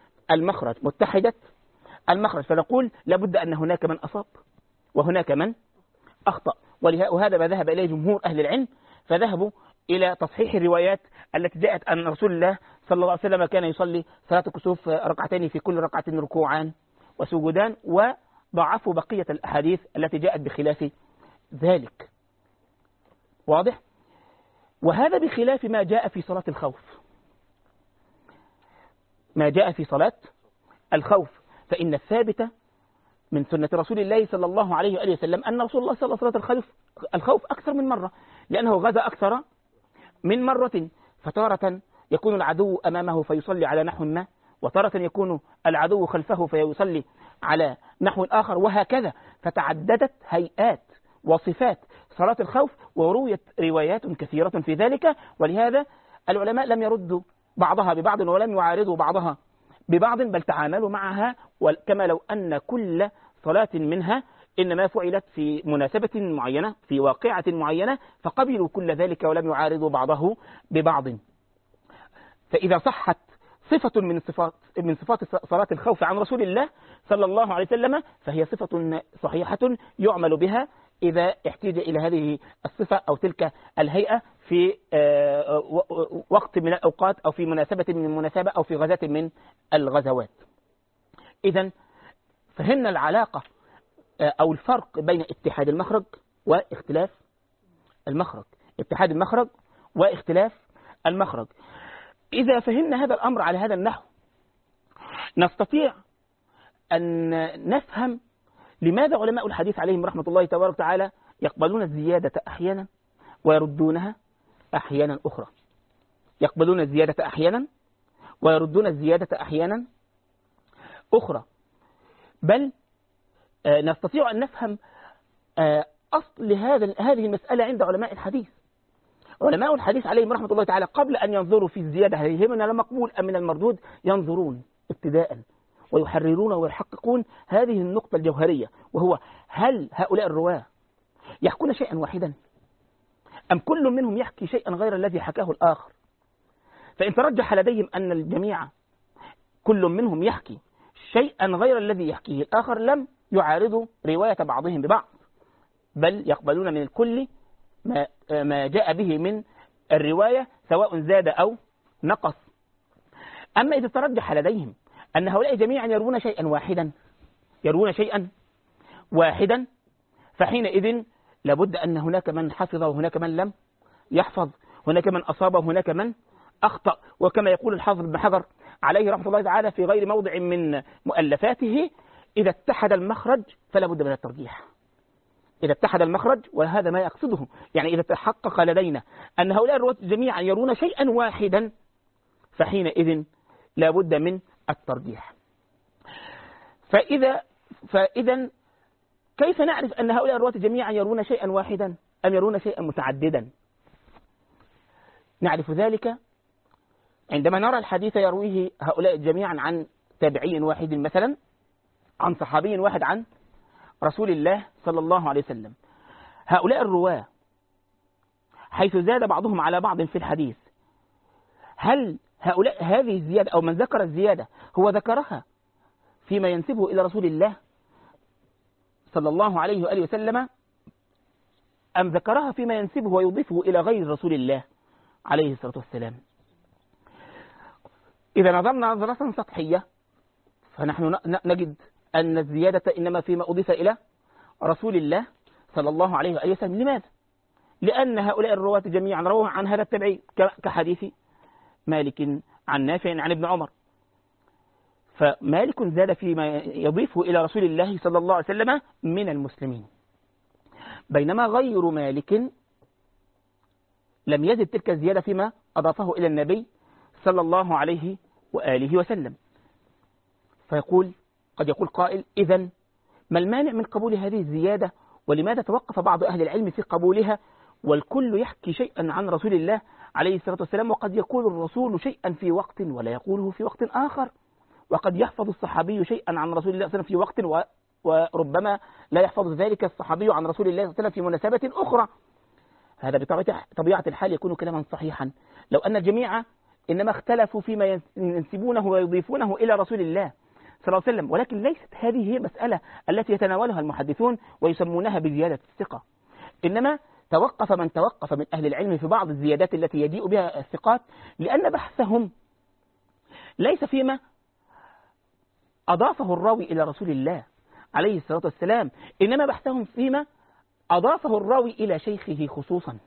Speaker 3: المخرج، فنقول لابد أن هناك من أصاب وهناك من أخطأ. وهذا ما ذهب إليه جمهور أهل العلم، فذهبوا إلى تصحيح الروايات التي جاءت أن رسول الله صلى الله عليه وسلم كان يصلي صلاة الكسوف ركعتين في كل ركعة ركوعان وسجودان، وضعفوا بقية الأحاديث التي جاءت بخلاف ذلك. واضح؟ وهذا بخلاف ما جاء في صلاة الخوف. ما جاء في صلاة الخوف، فإن الثابت من سنة رسول الله صلى الله عليه وآله وسلم أن رسول الله صلى الله عليه وسلم صلى الخوف أكثر من مرة، لأنه غزا أكثر من مرة. فتارة يكون العدو أمامه فيصلي على نحو ما، وتارة يكون العدو خلفه فيصلي على نحو آخر، وهكذا. فتعددت هيئات وصفات صلاة الخوف، ورويت روايات كثيرة في ذلك. ولهذا العلماء لم يردوا بعضها ببعض ولم يعارضوا بعضها ببعض، بل تعاملوا معها كما لو أن كل صلاة منها إنما فعلت في مناسبة معينة في واقعة معينة، فقبلوا كل ذلك ولم يعارضوا بعضه ببعض. فإذا صحت صفة من صفات صلاة الخوف عن رسول الله صلى الله عليه وسلم فهي صفة صحيحة يعمل بها إذا احتاج إلى هذه الصفة أو تلك الهيئة في وقت من الأوقات أو في مناسبة من المناسبة أو في غزاة من الغزوات. إذن فهمنا العلاقة أو الفرق بين اتحاد المخرج واختلاف المخرج، اتحاد المخرج واختلاف المخرج. إذا فهمنا هذا الأمر على هذا النحو نستطيع أن نفهم لماذا علماء الحديث عليهم رحمة الله تبارك وتعالى يقبلون الزيادة أحيانا ويردونها أحيانا أخرى، يقبلون الزيادة أحيانا ويردون الزيادة أحيانا أخرى. بل نستطيع أن نفهم أصل هذه المسألة عند علماء الحديث. علماء الحديث عليهم رحمة الله تعالى قبل أن ينظروا في الزيادة هل هي من المقبول أم من المردود ينظرون ابتداء ويحررون ويحققون هذه النقطة الجوهرية، وهو هل هؤلاء الرواة يحكون شيئا واحدا أم كل منهم يحكي شيئا غير الذي حكاه الآخر. فإن ترجح لديهم أن الجميع كل منهم يحكي شيئا غير الذي يحكيه الآخر لم يعارضوا رواية بعضهم ببعض، بل يقبلون من الكل ما جاء به من الرواية سواء زاد أو نقص. أما إذا ترجح لديهم أن هؤلاء جميعا يروون شيئا واحدا فحينئذ لابد أن هناك من حفظ وهناك من لم يحفظ، هناك من أصاب وهناك من أخطأ. وكما يقول الحافظ ابن حجر عليه رحمة الله تعالى في غير موضع من مؤلفاته إذا اتحد المخرج فلا بد من الترجيح. إذا اتحد المخرج، وهذا ما يقصده، يعني إذا تحقق لدينا أن هؤلاء الرواة جميعا يرون شيئا واحدا فحينئذ لا بد من الترجيح. فإذا كيف نعرف أن هؤلاء الرواة جميعا يرون شيئا واحدا أم يرون شيئا متعددا؟ نعرف ذلك عندما نرى الحديث يرويه هؤلاء جميعا عن تابعي واحد مثلا، عن صحابي واحد عن رسول الله صلى الله عليه وسلم. هؤلاء الرواة حيث زاد بعضهم على بعض في الحديث، هل هؤلاء هذه الزيادة أو من ذكر الزيادة هو ذكرها فيما ينسبه إلى رسول الله صلى الله عليه وآله وسلم أم ذكرها فيما ينسبه ويضيفه إلى غير رسول الله عليه الصلاة والسلام؟ إذا نظرنا نظرة سطحية فنحن نجد أن الزيادة إنما فيما أضيف إلى رسول الله صلى الله عليه وآله وسلم. لماذا؟ لأن هؤلاء الرواة جميعا رووا عن هذا التبعي كحديث مالك عن نافع عن ابن عمر، فمالك زاد فيما يضيفه إلى رسول الله صلى الله عليه وسلم من المسلمين، بينما غير مالك لم يزد تلك الزيادة فيما أضافه إلى النبي صلى الله عليه وآله وسلم. قد يقول قائل إذن ما المانع من قبول هذه الزيادة، ولماذا توقف بعض أهل العلم في قبولها والكل يحكي شيئا عن رسول الله عليه الصلاة والسلام، وقد يقول الرسول شيئا في وقت ولا يقوله في وقت آخر، وقد يحفظ الصحابي شيئا عن رسول الله صلى الله عليه وسلم في وقت وربما لا يحفظ ذلك الصحابي عن رسول الله صلى الله عليه وسلم في مناسبة أخرى. هذا بطبيعة الحال يكون كلاما صحيحا لو أن الجميع إنما اختلفوا فيما ينسبونه ويضيفونه إلى رسول الله صلى الله عليه وسلم، ولكن ليست هذه هي المسألة التي يتناولها المحدثون ويسمونها بزيادة الثقة. إنما توقف من توقف من أهل العلم في بعض الزيادات التي يجيء بها الثقات، لأن بحثهم ليس فيما أضافه الراوي إلى رسول الله عليه الصلاة والسلام، إنما بحثهم فيما أضافه الراوي إلى شيخه خصوصا،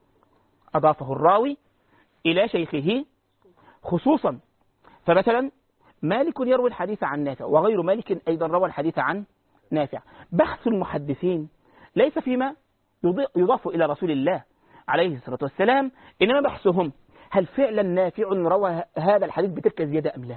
Speaker 3: أضافه الراوي إلى شيخه خصوصا. فمثلا مالك يروي الحديث عن نافع وغير مالك أيضا روى الحديث عن نافع. بحث المحدثين ليس فيما يضاف إلى رسول الله عليه الصلاة والسلام، إنما بحثهم هل فعلا نافع روى هذا الحديث بتلك الزيادة أم لا.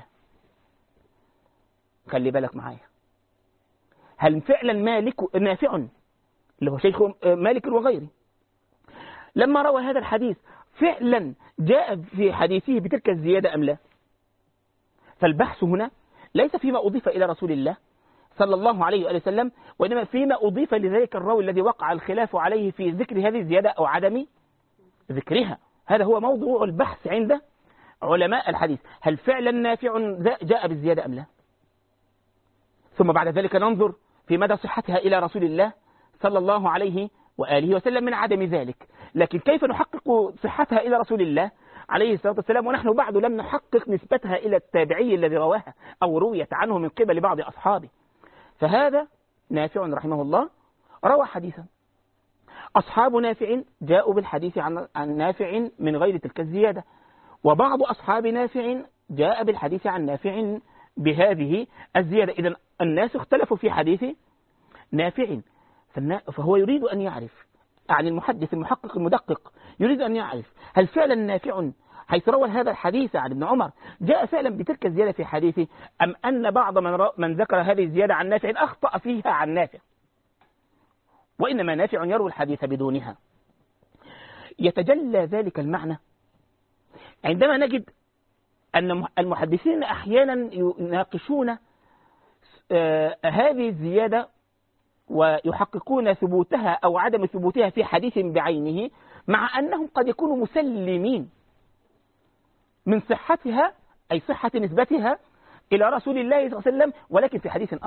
Speaker 3: خلي بالك معايا، هل فعلا نافع اللي هو شيخ مالك وغيره لما روى هذا الحديث فعلا جاء في حديثه بتلك الزيادة أم لا. فالبحث هنا ليس فيما أضيف إلى رسول الله صلى الله عليه وآله وسلم، وإنما فيما أضيف لذلك الراوي الذي وقع الخلاف عليه في ذكر هذه الزيادة أو عدم ذكرها. هذا هو موضوع البحث عند علماء الحديث، هل فعلا نافع جاء بالزيادة أم لا. ثم بعد ذلك ننظر في مدى صحتها إلى رسول الله صلى الله عليه وآله وسلم من عدم ذلك. لكن كيف نحقق صحتها إلى رسول الله عليه الصلاة والسلام ونحن بعد لم نحقق نسبتها إلى التابعي الذي رواها أو رويت عنه من قبل بعض أصحابه. فهذا نافع رحمه الله روى حديثا، أصحاب نافع جاءوا بالحديث عن نافع من غير تلك الزيادة، وبعض أصحاب نافع جاء بالحديث عن نافع بهذه الزيادة. إذن الناس اختلفوا في حديث نافع، فهو يريد أن يعرف عن المحدث المحقق المدقق، يريد أن يعرف هل فعلا نافع حيث روى هذا الحديث عن ابن عمر جاء فعلا بتلك الزيادة في حديثه، أم أن بعض من ذكر هذه الزيادة عن نافع أخطأ فيها عن نافع، وإنما نافع يروي الحديث بدونها. يتجلى ذلك المعنى عندما نجد أن المحدثين أحيانا يناقشون هذه الزيادة ويحققون ثبوتها أو عدم ثبوتها في حديث بعينه، مع أنهم قد يكونوا مسلمين من صحتها أي صحة نسبتها إلى رسول الله صلى الله عليه وسلم، ولكن في حديث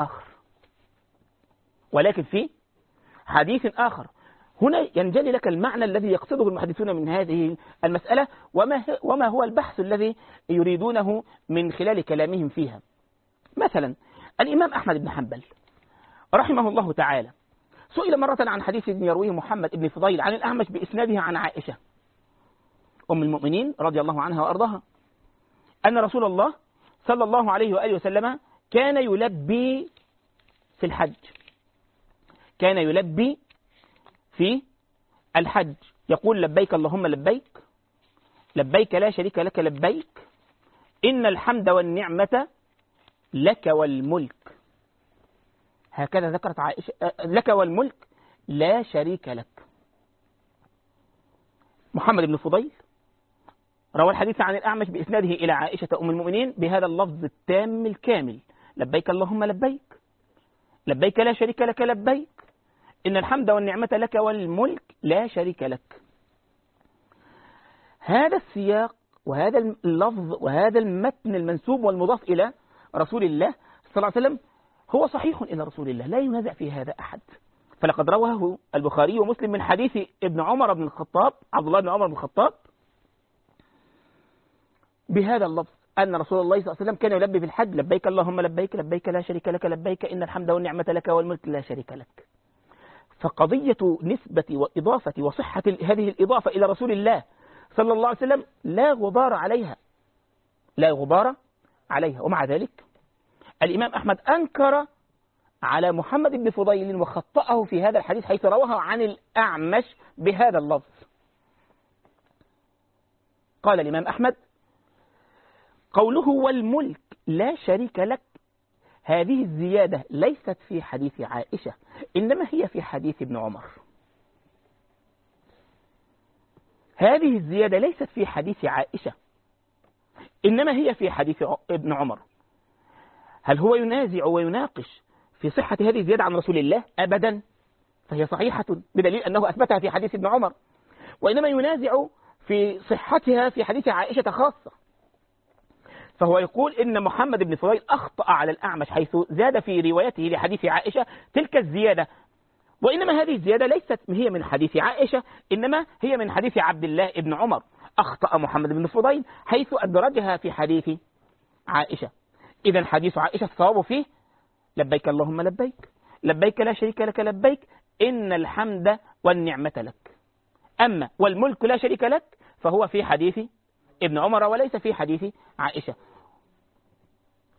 Speaker 3: آخر. هنا ينجلي لك المعنى الذي يقصده المحدثون من هذه المسألة وما هو البحث الذي يريدونه من خلال كلامهم فيها. مثلا الإمام أحمد بن حنبل رحمه الله تعالى سئل مرة عن حديث يرويه محمد بن فضيل عن الأعمش بإسناده عن عائشة أم المؤمنين رضي الله عنها وأرضاها أن رسول الله صلى الله عليه وآله وسلم كان يلبي في الحج، كان يلبي في الحج يقول لبيك اللهم لبيك، لبيك لا شريك لك لبيك، إن الحمد والنعمة لك والملك. هكذا ذكرت عائشة، لك والملك لا شريك لك. محمد بن فضيل روى الحديث عن الأعمش بإسناده إلى عائشة أم المؤمنين بهذا اللفظ التام الكامل: لبيك اللهم لبيك، لبيك لا شريك لك لبيك، إن الحمد والنعمة لك والملك لا شريك لك. هذا السياق وهذا اللفظ وهذا المتن المنسوب والمضاف إلى رسول الله صلى الله عليه وسلم هو صحيح إلى رسول الله، لا ينازع في هذا أحد. فلقد رواه البخاري ومسلم من حديث ابن عمر بن الخطاب، عبد الله بن عمر بن الخطاب، بهذا اللفظ أن رسول الله صلى الله عليه وسلم كان يلبي في الحج: لبيك اللهم لبيك، لبيك لا شريك لك لبيك، إن الحمد والنعمة لك والملك لا شريك لك. فقضية نسبة وإضافة وصحة هذه الإضافة إلى رسول الله صلى الله عليه وسلم لا غبار عليها، لا غبار عليها. ومع ذلك الإمام أحمد أنكر على محمد بن فضيل وخطأه في هذا الحديث حيث رواه عن الأعمش بهذا اللفظ. قال الإمام أحمد: قوله والملك لا شريك لك، هذه الزيادة ليست في حديث عائشة، إنما هي في حديث ابن عمر. هذه الزيادة ليست في حديث عائشة، إنما هي في حديث ابن عمر. هل هو ينازع ويناقش في صحة هذه الزيادة عن رسول الله؟ أبدا، فهي صحيحة بدليل أنه أثبتها في حديث ابن عمر، وإنما ينازع في صحتها في حديث عائشة خاصة. فهو يقول إن محمد بن فضيل أخطأ على الأعمش حيث زاد في روايته لحديث عائشة تلك الزيادة، وإنما هذه الزيادة ليست هي من حديث عائشة، إنما هي من حديث عبد الله بن عمر. أخطأ محمد بن فضيل حيث أدرجها في حديث عائشة. إذن حديث عائشة الصواب فيه: لبيك اللهم لبيك، لبيك لا شريك لك لبيك، إن الحمد والنعمة لك. أما والملك لا شريك لك فهو في حديث ابن عمر وليس في حديث عائشة.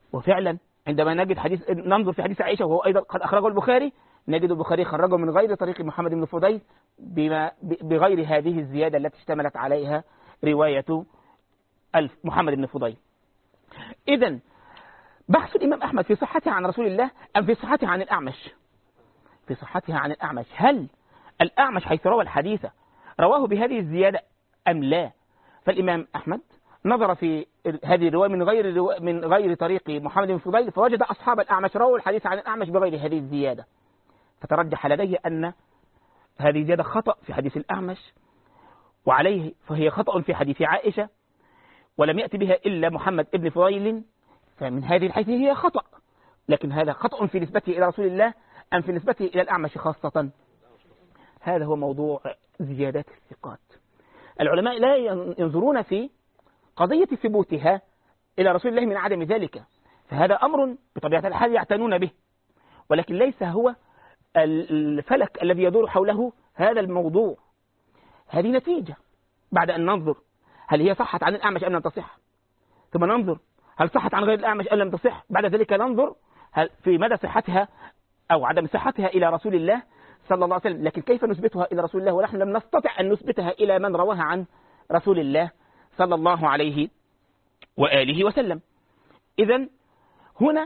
Speaker 3: وفعلا عندما نجد ننظر في حديث عائشة وهو أيضا قد أخرجه البخاري، نجد البخاري خرجه من غير طريق محمد بن فضيل بغير هذه الزيادة التي اشتملت عليها رواية محمد بن فضيل. إذن بحث الإمام أحمد في صحتها عن رسول الله أم في صحتها عن الأعمش؟ في صحتها عن الأعمش. هل الأعمش حيث روى الحديث رواه بهذه الزيادة أم لا؟ فالإمام أحمد نظر في هذه الرواية من غير طريق محمد بن فضيل، فوجد أصحاب الأعمش رووا الحديث عن الأعمش بغير هذه الزيادة، فترجح لديه أن هذه زيادة خطأ في حديث الأعمش، وعليه فهي خطأ في حديث عائشة، ولم يأتي بها إلا محمد بن فضيل، فمن هذه الحيث هي خطأ. لكن هذا خطأ في نسبته إلى رسول الله أم في نسبته إلى الأعمش خاصة؟ هذا هو موضوع زيادات الثقات. العلماء لا ينظرون في قضية ثبوتها إلى رسول الله من عدم ذلك، فهذا أمر بطبيعة الحال يعتنون به، ولكن ليس هو الفلك الذي يدور حوله هذا الموضوع. هذه نتيجة بعد أن ننظر هل هي صحت عن الأعمش أم لم تصح، ثم ننظر هل صحت عن غير الأعمش أم لم تصح، بعد ذلك ننظر هل في مدى صحتها أو عدم صحتها إلى رسول الله صلى الله عليه وسلم. لكن كيف نثبتها إلى رسول الله ونحن لم نستطع أن نثبتها إلى من رواها عن رسول الله صلى الله عليه وآله وسلم؟ إذن هنا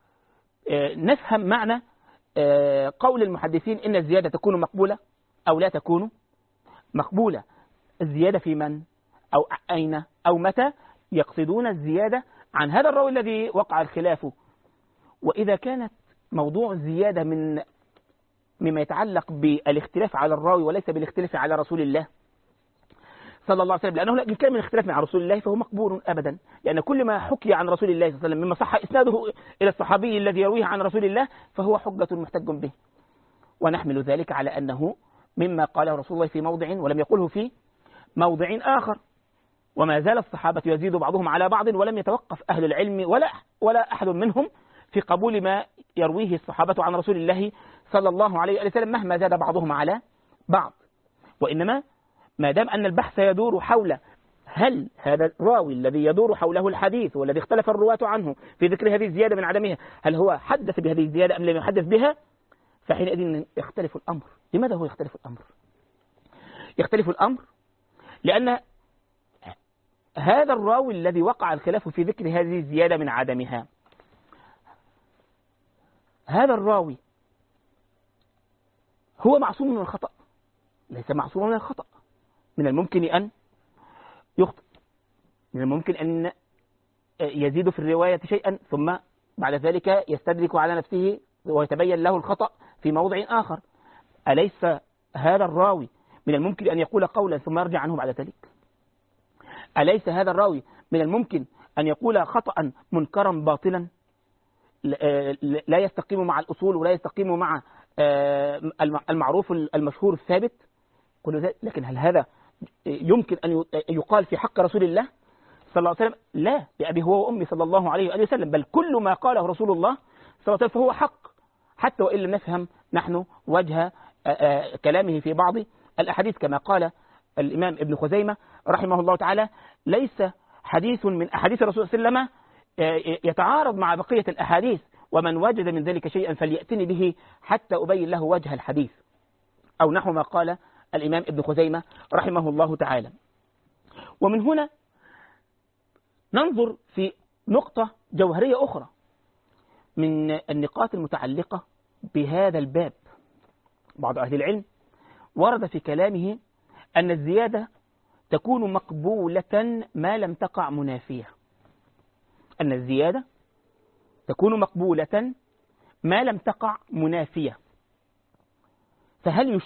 Speaker 3: نفهم معنى قول المحدثين إن الزيادة تكون مقبولة أو لا تكون مقبولة. الزيادة في من أو أين أو متى؟ يقصدون الزيادة عن هذا الراوي الذي وقع الخلاف. وإذا كانت موضوع الزيادة مما يتعلق بالاختلاف على الراوي وليس بالاختلاف على رسول الله صلى الله عليه وسلم، لأنه لا كان من اختلاف مع رسول الله فهو مقبول أبدا، لأن كل ما حكي عن رسول الله صلى الله عليه وسلم مما صح إسناده إلى الصحابي الذي يرويه عن رسول الله فهو حجة محتج به، ونحمل ذلك على أنه مما قاله رسول الله في موضع ولم يقله في موضع آخر. وما زال الصحابة يزيد بعضهم على بعض، ولم يتوقف أهل العلم ولا أحد منهم في قبول ما يرويه الصحابة عن رسول الله صلى الله عليه وسلم مهما زاد بعضهم على بعض. وإنما ما دام أن البحث يدور حول هل هذا الراوي الذي يدور حوله الحديث والذي اختلف الرواة عنه في ذكر هذه الزيادة من عدمها هل هو حدث بهذه الزيادة أم لم يحدث بها، فحينئذ يختلف الأمر. لماذا هو يختلف الأمر؟ يختلف الأمر لأن هذا الراوي الذي وقع الخلاف في ذكر هذه الزيادة من عدمها، هذا الراوي هو معصوم من الخطأ؟ ليس معصوم من الخطأ. من الممكن أن يخطئ، من الممكن أن يزيد في الرواية شيئا ثم بعد ذلك يستدرك على نفسه ويتبين له الخطأ في موضع آخر. أليس هذا الراوي من الممكن أن يقول قولا ثم يرجع عنه بعد ذلك؟ أليس هذا الراوي من الممكن أن يقول خطأ منكرا باطلا لا يستقيم مع الأصول ولا يستقيم مع المعروف المشهور الثابت؟ لكن هل هذا يمكن أن يقال في حق رسول الله صلى الله عليه وسلم؟ لا، بأبي هو وأمي صلى الله عليه وآله وسلم، بل كل ما قاله رسول الله صلى الله عليه وسلم فهو حق، حتى وإن لم نفهم نحن وجه كلامه في بعض الأحاديث. كما قال الإمام ابن خزيمة رحمه الله تعالى: ليس حديث من أحاديث الرسول صلى الله عليه وسلم يتعارض مع بقية الأحاديث، ومن وجد من ذلك شيئا فليأتني به حتى أبين له وجه الحديث، أو نحو ما قال الإمام ابن خزيمة رحمه الله تعالى. ومن هنا ننظر في نقطة جوهرية أخرى من النقاط المتعلقة بهذا الباب. بعض أهل العلم ورد في كلامه أن الزيادة تكون مقبولة ما لم تقع منافية. أن الزيادة تكون مقبولة ما لم تقع منافية. فهل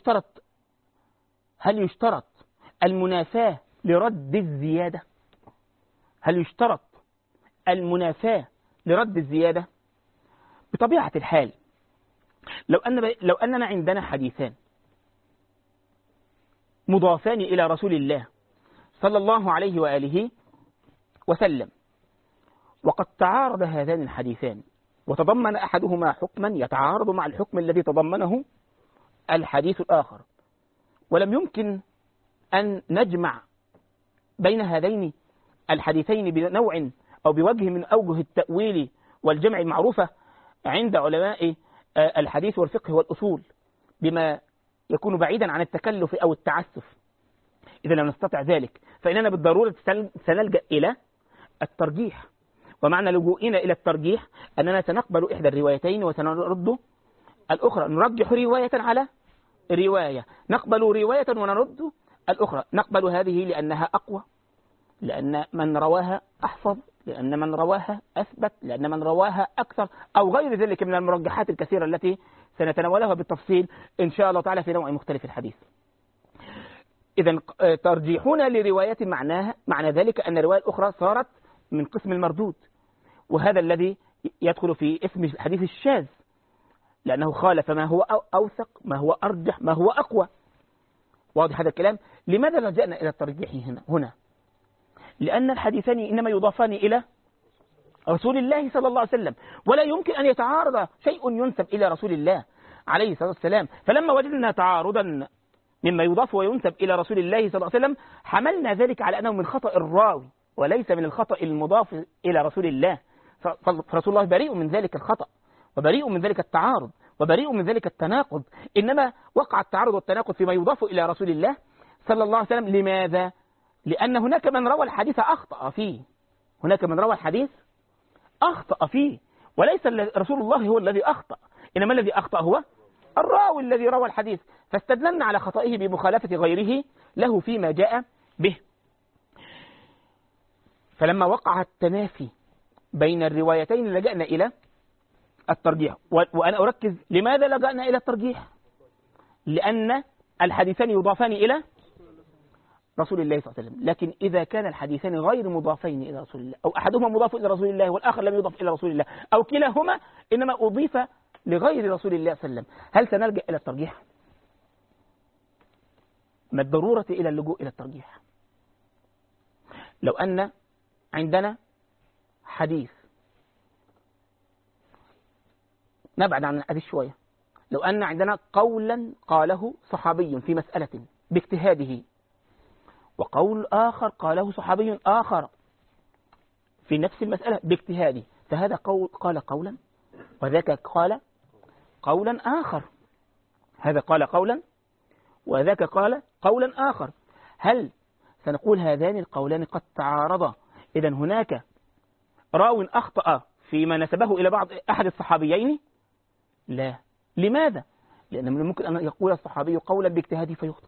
Speaker 3: يشترط المنافاة لرد الزيادة؟ هل يشترط المنافاة لرد الزيادة؟ بطبيعة الحال لو أننا عندنا حديثان مضافان إلى رسول الله صلى الله عليه وآله وسلم، وقد تعارض هذان الحديثان وتضمن أحدهما حكما يتعارض مع الحكم الذي تضمنه الحديث الآخر، ولم يمكن أن نجمع بين هذين الحديثين بنوع أو بوجه من أوجه التأويل والجمع المعروفة عند علماء الحديث والفقه والأصول بما يكون بعيدا عن التكلف أو التعسف. إذا لم نستطع ذلك فإننا بالضرورة سنلجأ إلى الترجيح. ومعنى لجوئنا إلى الترجيح أننا سنقبل إحدى الروايتين وسنرد الأخرى. نرجح رواية على رواية، نقبل رواية ونرد الأخرى. نقبل هذه لأنها أقوى، لأن من رواها أحفظ، لأن من رواها أثبت، لأن من رواها أكثر، أو غير ذلك من المرجحات الكثيرة التي سنتناولها بالتفصيل إن شاء الله تعالى في نوع مختلف الحديث. إذن ترجيحنا لرواية معنى ذلك أن الرواية الأخرى صارت من قسم المردود، وهذا الذي يدخل في اسم الحديث الشاذ، لأنه خالف ما هو أوثق، ما هو أرجح، ما هو أقوى. واضح هذا الكلام؟ لماذا لجأنا إلى الترجيح هنا؟ لأن الحديثان إنما يضافان إلى رسول الله صلى الله عليه وسلم، ولا يمكن أن يتعارض شيء ينسب إلى رسول الله عليه الصلاة والسلام. فلما وجدنا تعارضا مما يضاف وينسب إلى رسول الله صلى الله عليه وسلم حملنا ذلك على أنه من خطأ الراوي وليس من الخطأ المضاف إلى رسول الله. فرسول الله بريء من ذلك الخطأ، وبريء من ذلك التعارض، وبريء من ذلك التناقض. إنما وقع التعارض والتناقض فيما يضاف إلى رسول الله صلى الله عليه وسلم. لماذا؟ لأن هناك من روى الحديث أخطأ فيه، هناك من روى الحديث أخطأ فيه، وليس رسول الله هو الذي أخطأ، إنما الذي أخطأ هو الراوي الذي روى الحديث، فاستدللنا على خطئه بمخالفة غيره له فيما جاء به. فلما وقع التنافي بين الروايتين لجأنا إلى الترجيح. وأنا أركز لماذا لجأنا إلى الترجيح؟ لأن الحديثان يضافان إلى رسول الله صلى الله عليه وسلم. لكن إذا كان الحديثان غير مضافين إلى رسول الله، أو أحدهما مضاف إلى رسول الله والآخر لم يضاف إلى رسول الله، أو كلاهما إنما أضيف لغير رسول الله صلى الله عليه وسلم، هل سنلجأ إلى الترجيح؟ ما الضرورة إلى اللجوء إلى الترجيح؟ لو أن عندنا حديث، نبعد عن الحديث شوية، لو أن عندنا قولا قاله صحابي في مسألة باجتهاده، وقول آخر قاله صحابي آخر في نفس المسألة باجتهاده، فهذا قال قولا وذاك قال قولا آخر، هذا قال قولا وذاك قال قولا آخر. هل سنقول هذان القولان قد تعارضا، إذن هناك راو أخطأ فيما نسبه إلى أحد الصحابيين؟ لا. لماذا؟ لأن من الممكن أن يقول الصحابي قولا باجتهاده فيخطئ،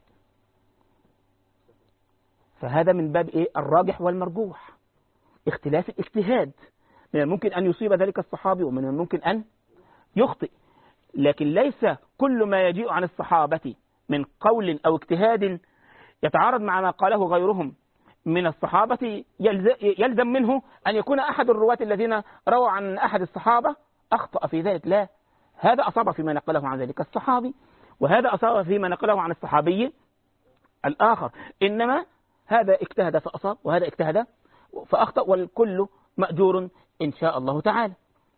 Speaker 3: فهذا من باب الراجح والمرجوح، اختلاف الاجتهاد. من الممكن أن يصيب ذلك الصحابي ومن الممكن أن يخطئ، لكن ليس كل ما يجيء عن الصحابة من قول أو اجتهاد يتعارض مع ما قاله غيرهم من الصحابة يلزم منه أن يكون أحد الرواة الذين رووا عن أحد الصحابة أخطأ في ذلك. لا، هذا أصاب فيما نقله عن ذلك الصحابي، وهذا أصاب فيما نقله عن الصحابي الآخر، إنما هذا اجتهد فأصاب وهذا اجتهد فأخطأ، والكل مأجور إن شاء الله تعالى.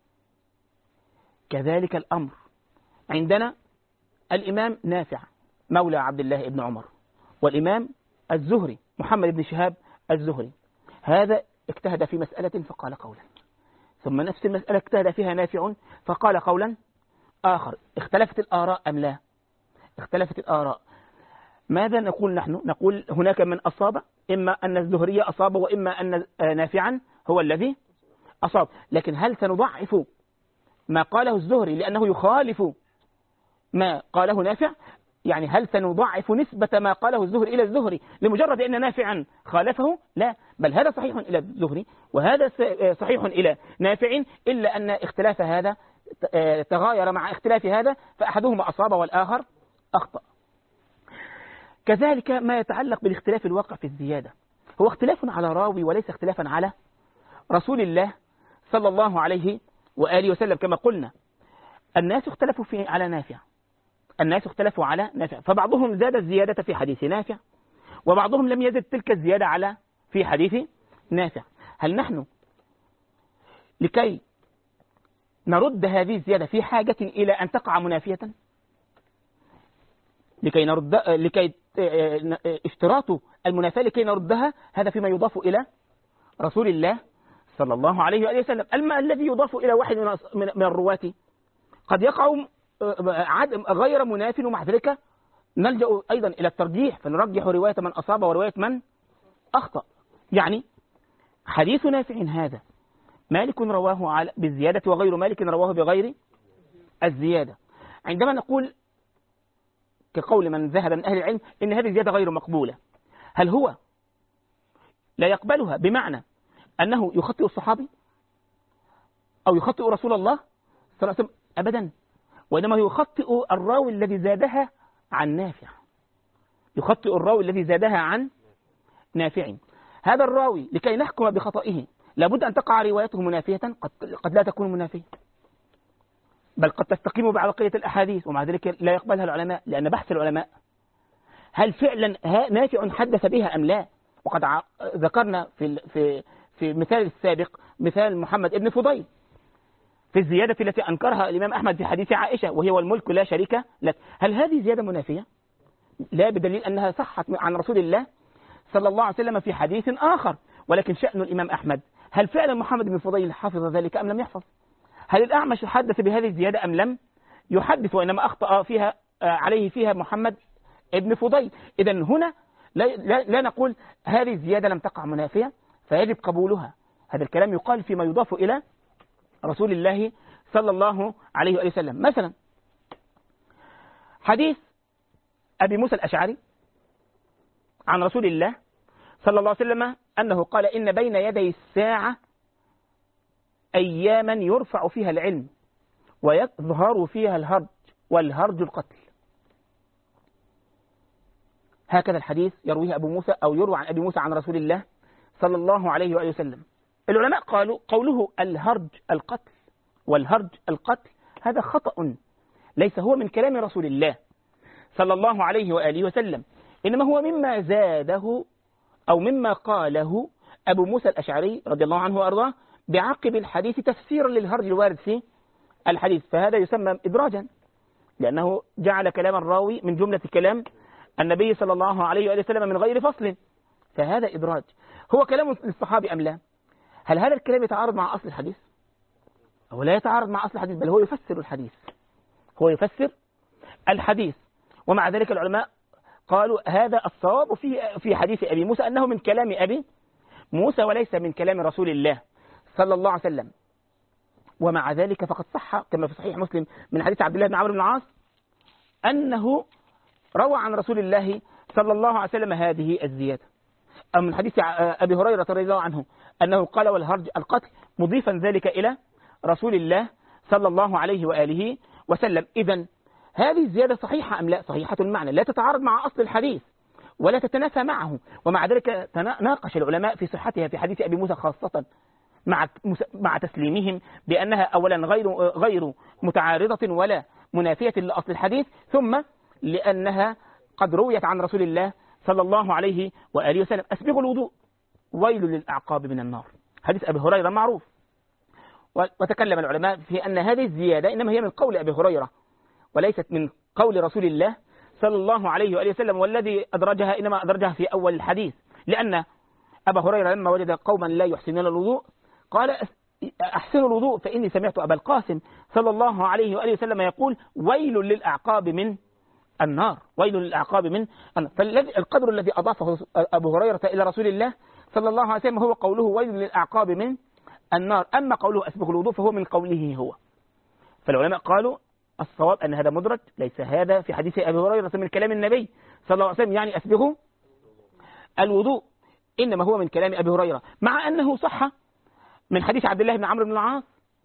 Speaker 3: كذلك الأمر عندنا الإمام نافع مولى عبد الله بن عمر، والإمام الزهري محمد بن شهاب الزهري، هذا اجتهد في مسألة فقال قولا، ثم نفس المسألة اجتهد فيها نافع فقال قولا آخر. اختلفت الآراء أم لا؟ اختلفت الآراء. ماذا نقول نحن؟ نقول هناك من أصاب، إما أن الزهري أصاب وإما أن نافعا هو الذي أصاب. لكن هل سنضعف ما قاله الزهري لأنه يخالف ما قاله نافع؟ يعني هل سنضعف نسبة ما قاله الزهري إلى الزهري لمجرد أن نافعا خالفه؟ لا، بل هذا صحيح إلى الزهري وهذا صحيح إلى نافع، إلا أن اختلاف هذا تغاير مع اختلاف هذا، فأحدهما أصاب والآخر أخطأ. كذلك ما يتعلق بالاختلاف الواقع في الزيادة، هو اختلاف على راوي وليس اختلافا على رسول الله صلى الله عليه وآله وسلم. كما قلنا الناس اختلفوا على نافع، الناس اختلفوا على نافع، فبعضهم زاد الزيادة في حديث نافع وبعضهم لم يزد تلك الزيادة في حديث نافع. هل نحن لكي نرد هذه الزيادة في حاجة إلى أن تقع منافية؟ لكي اشتراط المنافاة لكي نردها، هذا فيما يضاف إلى رسول الله صلى الله عليه وآله وسلم. أما الذي يضاف إلى واحد من الرواة قد يقع غير مناف، ومع ذلك نلجأ أيضا إلى الترجيح، فنرجح رواية من أصاب ورواية من أخطأ. يعني حديث نافع هذا مالك رواه بالزيادة وغير مالك رواه بغير الزيادة. عندما نقول كقول من ذهب من أهل العلم إن هذه الزيادة غير مقبولة، هل هو لا يقبلها بمعنى أنه يخطئ الصحابي أو يخطئ رسول الله صلى الله عليه وسلم؟ أبدا، وإنما يخطئ الراوي الذي زادها عن نافع، يخطئ الراوي الذي زادها عن نافع. هذا الراوي لكي نحكم بخطئه لابد أن تقع روايته منافية، قد لا تكون منافية، بل قد تستقيم بعبقية الأحاديث، ومع ذلك لا يقبلها العلماء، لأن بحث العلماء هل فعلا نافع حدث بها أم لا. وقد ذكرنا في مثال السابق مثال محمد ابن فضيل في الزيادة التي أنكرها الإمام أحمد في حديث عائشة، وهي والملك لا شريك لك. هل هذه زيادة منافية؟ لا، بدليل أنها صحت عن رسول الله صلى الله عليه وسلم في حديث آخر. ولكن شأن الإمام أحمد، هل فعلا محمد بن فضيل حفظ ذلك أم لم يحفظ؟ هل الأعمش حدث بهذه الزيادة أم لم يحدث، وإنما أخطأ فيها عليه فيها محمد ابن فضيل؟ إذن هنا لا نقول هذه الزيادة لم تقع منافية فيجب قبولها. هذا الكلام يقال فيما يضاف إلى رسول الله صلى الله عليه وآله وسلم. مثلا حديث أبي موسى الأشعري عن رسول الله صلى الله عليه وسلم أنه قال إن بين يدي الساعة أياما يرفع فيها العلم ويظهر فيها الهرج، والهرج القتل. هكذا الحديث يرويه أبو موسى أو يروى عن أبي موسى عن رسول الله صلى الله عليه وآله وسلم. العلماء قالوا قوله الهرج القتل والهرج القتل هذا خطأ، ليس هو من كلام رسول الله صلى الله عليه وآله وسلم، إنما هو مما زاده أو مما قاله أبو موسى الأشعري رضي الله عنه وأرضاه بعقب الحديث تفسيرا للهرج الوارد في الحديث، فهذا يسمى إدراجا، لأنه جعل كلام الراوي من جملة كلام النبي صلى الله عليه وآله وسلم من غير فصل، فهذا إدراج. هو كلام للصحابي أم لا؟ هل هذا الكلام يتعارض مع أصل الحديث؟ أو لا يتعارض مع أصل الحديث، بل هو يفسر الحديث، هو يفسر الحديث. ومع ذلك العلماء قالوا هذا الصواب في حديث أبي موسى أنه من كلام أبي موسى وليس من كلام رسول الله صلى الله عليه وسلم. ومع ذلك فقد صح كما في صحيح مسلم من حديث عبد الله بن عمرو بن العاص أنه روى عن رسول الله صلى الله عليه وسلم هذه الزيادة، أو من حديث أبي هريرة رضي الله عنه أنه قال والهرج القتل، مضيفا ذلك إلى رسول الله صلى الله عليه وآله وسلم. إذن هذه الزيادة صحيحة أم لا؟ صحيحة المعنى، لا تتعارض مع أصل الحديث ولا تتنافى معه، ومع ذلك ناقش العلماء في صحتها في حديث أبي موسى خاصة مع تسليمهم بأنها أولا غير متعارضة ولا منافية لأصل الحديث، ثم لأنها قد رويت عن رسول الله صلى الله عليه وآله وسلم أسبغوا الوضوء ويل للأعقاب من النار، حديث أبي هريرة معروف. وتكلم العلماء في أن هذه الزيادة إنما هي من قول أبي هريرة وليست من قول رسول الله صلى الله عليه وآله وسلم، والذي أدرجها إنما أدرجها في أول الحديث، لأن أبا هريرة لما وجد قوما لا يحسنون الوضوء قال أحسنوا الوضوء فإني سمعت أبا القاسم صلى الله عليه وآله وسلم يقول ويل للأعقاب من النار، ويل للأعقاب من النار. فالقدر الذي أضافه أبو هريرة إلى رسول الله صلى الله عليه وسلم هو قوله ويل للأعقاب من النار، أما قوله أسبغ الوضوء فهو من قوله هو. فالعلماء قالوا الصواب أن هذا مدرج، ليس هذا في حديث أبي هريرة من كلام النبي صلى الله عليه وسلم يعني أسبغوا الوضوء، إنما هو من كلام أبي هريرة، مع أنه صح من حديث عبد الله بن عمرو بن العاص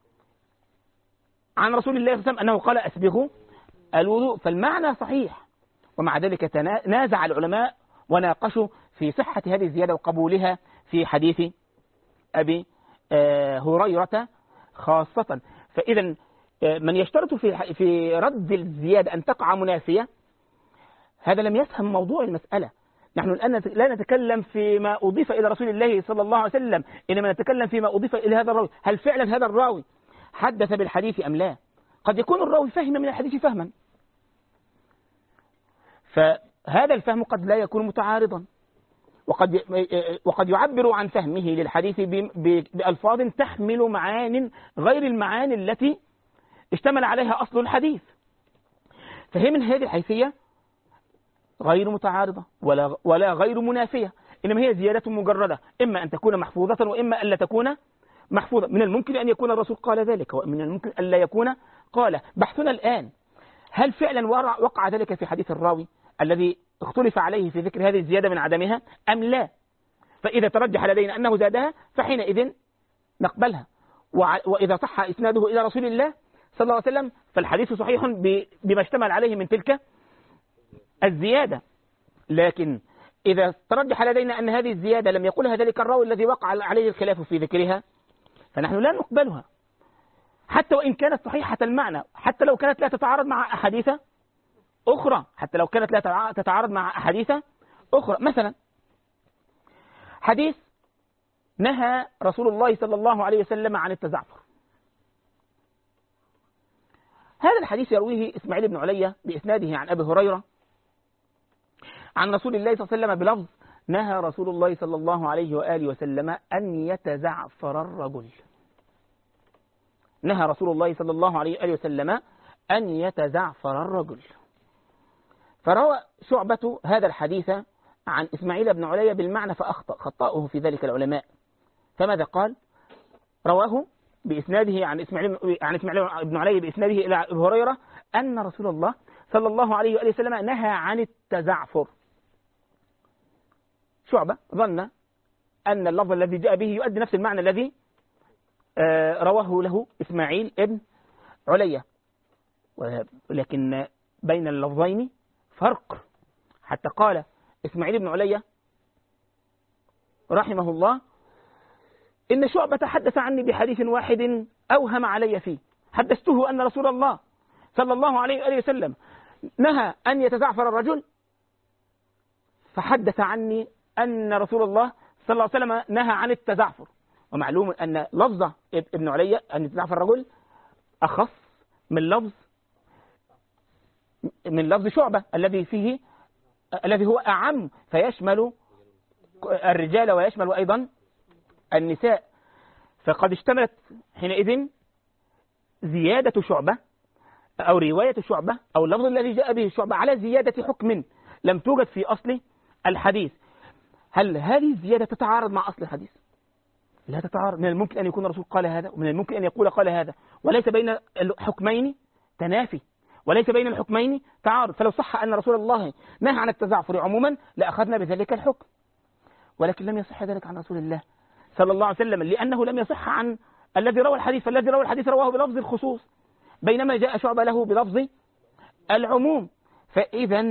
Speaker 3: عن رسول الله صلى الله عليه وسلم أنه قال أسبغوا الوضوء، فالمعنى صحيح. ومع ذلك نازع العلماء وناقشوا في صحة هذه الزيادة وقبولها في حديث أبي هريرة خاصة. فإذا من يشترط في رد الزيادة أن تقع منافية هذا لم يفهم موضوع المسألة. نحن الآن لا نتكلم فيما أضيف إلى رسول الله صلى الله عليه وسلم، إنما نتكلم فيما أضيف إلى هذا الراوي، هل فعلا هذا الراوي حدث بالحديث أم لا؟ قد يكون الراوي فهم من الحديث فهما، فهذا الفهم قد لا يكون متعارضا، وقد يعبر عن فهمه للحديث بألفاظ تحمل معان غير المعاني التي اشتمل عليها أصل الحديث. فهي من هذه الحيثية غير متعارضة ولا غير منافية، إنما هي زيادة مجردة، إما أن تكون محفوظة وإما ألا تكون محفوظة. من الممكن أن يكون الرسول قال ذلك ومن الممكن ألا يكون قال. بحثنا الآن هل فعلا وقع ذلك في حديث الراوي الذي اختلف عليه في ذكر هذه الزيادة من عدمها أم لا؟ فإذا ترجح لدينا أنه زادها فحينئذ نقبلها، وإذا صح إسناده إلى رسول الله صلى الله عليه وسلم فالحديث صحيح بما اشتمل عليه من تلك الزيادة. لكن إذا ترجح لدينا أن هذه الزيادة لم يقولها ذلك الراوي الذي وقع عليه الخلاف في ذكرها فنحن لا نقبلها، حتى وإن كانت صحيحة المعنى، حتى لو كانت لا تتعارض مع أحاديث أخرى، حتى لو كانت لا تتعارض مع أحاديث أخرى. مثلا حديث نهى رسول الله صلى الله عليه وسلم عن التزعفر، هذا الحديث يرويه إسماعيل بن علية بإسناده عن أبي هريرة عن رسول الله صلى الله عليه وسلم بلفظ نهى رسول الله صلى الله عليه وآله وسلم أن يتزعفر الرجل. نهى رسول الله صلى الله عليه وآله وسلم أن يتزعفر الرجل. فروى شعبة هذا الحديث عن إسماعيل بن علية بالمعنى خطأه في ذلك العلماء. فماذا قال؟ رواه بإسناده عن إسماعيل بن علية بإسناده إلى أبي هريرة أن رسول الله صلى الله عليه وآله وسلم نهى عن التزعفر. شعبة ظن أن اللفظ الذي جاء به يؤدي نفس المعنى الذي رواه له إسماعيل ابن علية، ولكن بين اللفظين فرق، حتى قال إسماعيل بن علية رحمه الله إن شعبة حدث عني بحديث واحد أوهم علي فيه، حدثته أن رسول الله صلى الله عليه وآله وسلم نهى أن يتزعفر الرجل، فحدث عني أن رسول الله صلى الله عليه وسلم نهى عن التزعفر. ومعلوم أن لفظ ابن علية أن يتزعفر الرجل أخص من لفظ شعبة الذي هو أعم، فيشمل الرجال ويشمل أيضا النساء. فقد اشتملت حينئذ زيادة شعبة أو رواية شعبة أو اللفظ الذي جاء به شعبة على زيادة حكم لم توجد في أصل الحديث. هل هذه الزيادة تتعارض مع أصل الحديث؟ لا تتعارض. من الممكن أن يكون الرسول قال هذا ومن الممكن أن يقول قال هذا، وليس بين الحكمين تنافي وليس بين الحكمين تعارض. فلو صح أن رسول الله نهى عن التزعفر عموما لأخذنا بذلك الحكم، ولكن لم يصح ذلك عن رسول الله صلى الله عليه وسلم، لأنه لم يصح عن الذي روى الحديث، فالذي روى الحديث رواه بلفظ الخصوص بينما جاء شعبة له بلفظ العموم. فإذا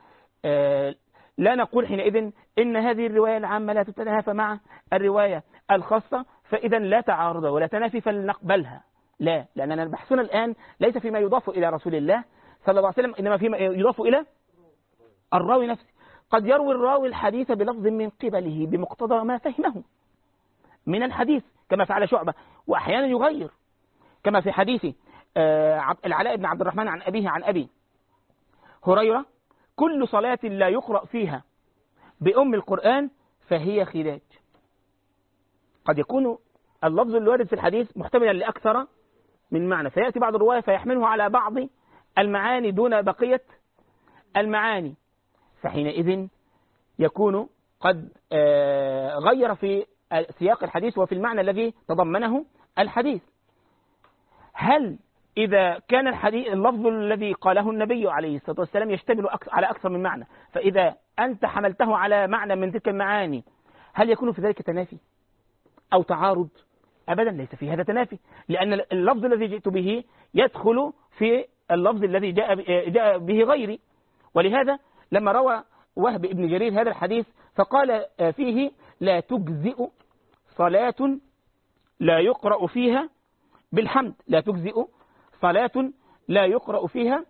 Speaker 3: لا نقول حينئذ إن هذه الرواية العامة لا تتنافى مع الرواية الخاصة، فإذا لا تعارض ولا تنافي فلنقبلها. لا، لأننا بحثنا الآن ليس فيما يضاف إلى رسول الله صلى الله عليه وسلم، إنما فيما يضاف إلى الراوي نفسه. قد يروي الراوي الحديث بلفظ من قبله بمقتضى ما فهمه من الحديث كما فعل شعبة، وأحيانا يغير كما في حديث العلاء بن عبد الرحمن عن أبيه عن أبي هريرة كل صلاة لا يقرأ فيها بأم القرآن فهي خداج. قد يكون اللفظ الوارد في الحديث محتملا لأكثر من معنى، فيأتي بعض الرواية فيحمله على بعض المعاني دون بقية المعاني، فحينئذ يكون قد غير في سياق الحديث وفي المعنى الذي تضمنه الحديث. هل إذا كان الحديث اللفظ الذي قاله النبي عليه الصلاة والسلام يشتمل على أكثر من معنى، فإذا أنت حملته على معنى من تلك المعاني هل يكون في ذلك تنافي أو تعارض؟ أبدا، ليس في هذا تنافي، لأن اللفظ الذي جئت به يدخل في اللفظ الذي جاء به غيري. ولهذا لما روى وهب ابن جرير هذا الحديث فقال فيه لا تجزئ صلاة لا يقرأ فيها بالحمد، لا تجزئ صلاة لا يقرأ فيها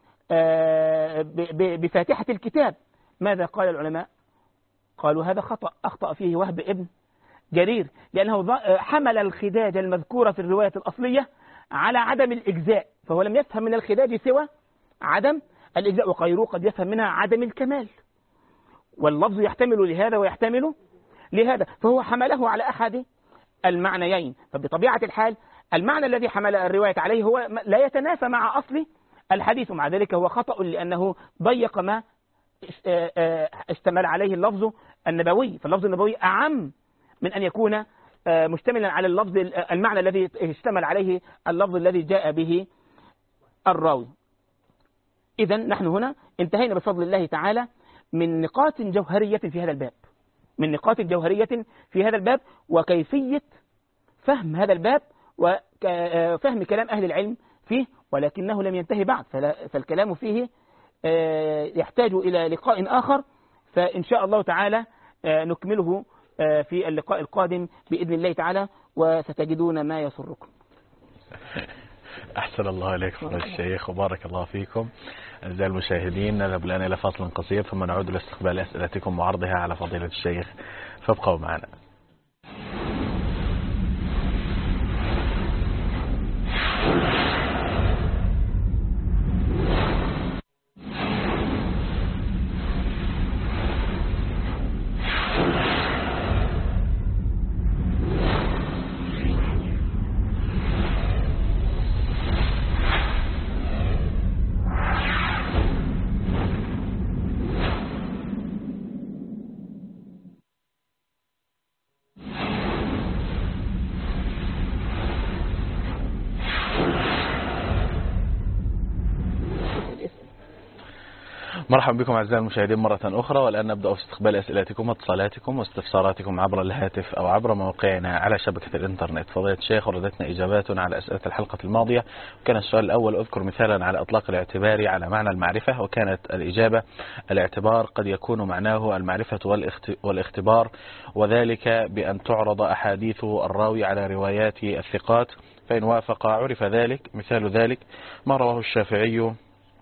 Speaker 3: بفاتحة الكتاب. ماذا قال العلماء؟ قالوا هذا خطأ أخطأ فيه وهب ابن جرير، لأنه حمل الخداج المذكورة في الرواية الأصلية على عدم الإجزاء، فهو لم يفهم من الخداج سوى عدم الإجزاء، وغيره قد يفهم منها عدم الكمال. واللفظ يحتمل لهذا ويحتمل لهذا، فهو حمله على أحد المعنيين. فبطبيعة الحال المعنى الذي حمل الرواية عليه هو لا يتنافى مع أصل الحديث، ومع ذلك هو خطأ لأنه ضيق ما اشتمل عليه اللفظ النبوي. فاللفظ النبوي أعم من أن يكون مشتملا على اللفظ المعنى الذي اشتمل عليه اللفظ الذي جاء به الراوي. إذن نحن هنا انتهينا بفضل الله تعالى من نقاط جوهرية في هذا الباب، من نقاط جوهرية في هذا الباب وكيفية فهم هذا الباب وفهم كلام أهل العلم فيه، ولكنه لم ينتهي بعد، فالكلام فيه يحتاج إلى لقاء آخر، فإن شاء الله تعالى نكمله في اللقاء القادم بإذن الله تعالى، وستجدون ما يسركم.
Speaker 2: أحسن الله إليك فضيلة الشيخ وبارك الله فيكم. أعزائي المشاهدين، نذهب الآن إلى فاصل قصير ثم نعود لاستقبال أسئلتكم وعرضها على فضيلة الشيخ، فابقوا معنا. مرحبا بكم أعزائي المشاهدين مرة أخرى، والآن نبدأ في استقبال أسئلتكم واتصالاتكم واستفساراتكم عبر الهاتف أو عبر موقعنا على شبكة الإنترنت. فضيلة الشيخ، وردتنا إجابات على أسئلة الحلقة الماضية، وكان السؤال الأول: أذكر مثالا على إطلاق الاعتبار على معنى المعرفة، وكانت الإجابة: الاعتبار قد يكون معناه المعرفة والاختبار، وذلك بأن تعرض أحاديث الراوي على روايات الثقات، فإن وافق عرف ذلك. مثال ذلك ما رواه الشافعي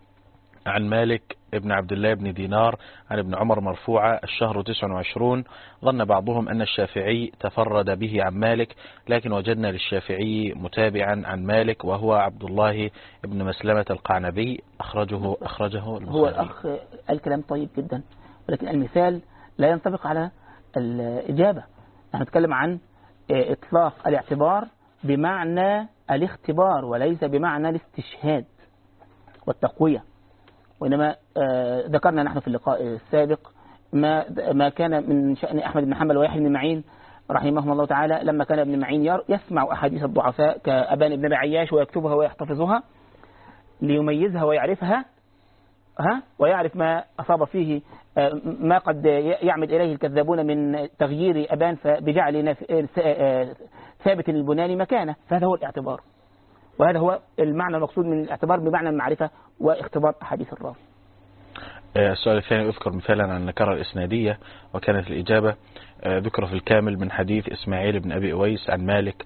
Speaker 2: عن مالك ابن عبد الله بن دينار عن ابن عمر مرفوعة: الشهر 29. ظن بعضهم أن الشافعي تفرد به عن مالك، لكن وجدنا للشافعي متابعا عن مالك وهو عبد الله ابن مسلمة القعنبي، أخرجه البخاري.
Speaker 3: هو الأخ الكلام طيب جدا، ولكن المثال لا ينطبق على الإجابة. نحن نتكلم عن إطلاق الاعتبار بمعنى الاختبار وليس بمعنى الاستشهاد والتقوية. وإنما ذكرنا نحن في اللقاء السابق ما كان من شأن أحمد بن حنبل ويحيى بن معين رحمهم الله تعالى، لما كان ابن معين يسمع أحاديث الضعفاء كأبان بن عياش ويكتبها ويحتفظها ليميزها ويعرفها ويعرف ما أصاب فيه، ما قد يعمد إليه الكذابون من تغيير أبان بجعل ثابت البناني مكانه. فهذا هو الاعتبار، وهذا هو المعنى المقصود من الاعتبار بمعنى المعرفة واختبار أحاديث الراوي.
Speaker 2: السؤال الثاني: أذكر مثالا عن النكرة الإسنادية، وكانت الإجابة: ذكر في الكامل من حديث إسماعيل بن أبي أويس عن مالك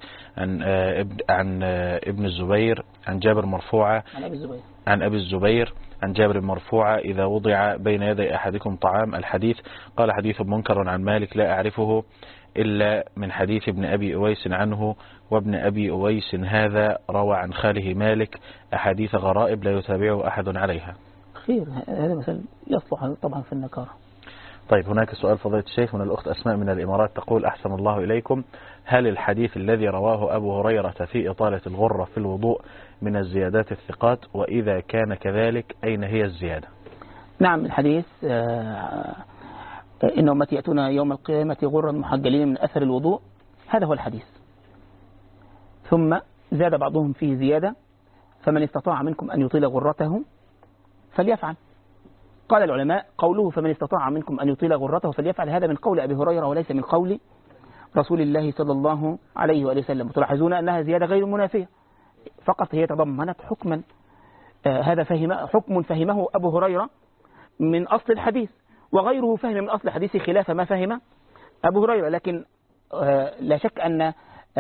Speaker 2: عن ابن الزبير عن جابر مرفوعة عن أبي الزبير عن جابر مرفوعة: إذا وضع بين يدي أحدكم طعام. الحديث قال: حديث منكر عن مالك لا أعرفه إلا من حديث ابن أبي أويس عنه، وابن أبي أويس هذا روى عن خاله مالك أحاديث غرائب لا يتابعه أحد عليها.
Speaker 3: خير، هذا مثل يصلح طبعا في النكارة.
Speaker 2: طيب، هناك سؤال فضيلة الشيخ من الأخت أسماء من الإمارات، تقول: أحسن الله إليكم، هل الحديث الذي رواه أبو هريرة في إطالة الغرة في الوضوء من الزيادات الثقات؟ وإذا كان كذلك أين هي الزيادة؟
Speaker 3: نعم، الحديث إن أمتي يأتون يوم القيامة غرا محجلين من أثر الوضوء، هذا هو الحديث. ثم زاد بعضهم فيه زيادة: فمن استطاع منكم أن يطيل غرته فليفعل. قال العلماء: قوله فمن استطاع منكم أن يطيل غرته فليفعل هذا من قول أبي هريرة وليس من قول رسول الله صلى الله عليه وآله وسلم. وتلاحظون أنها زيادة غير منافية، فقط هي تضمنت حكما، هذا حكم فهمه أبو هريرة من أصل الحديث، وغيره فهم من أصل الحديث خلاف ما فهم أبو هريرة. لكن لا شك أن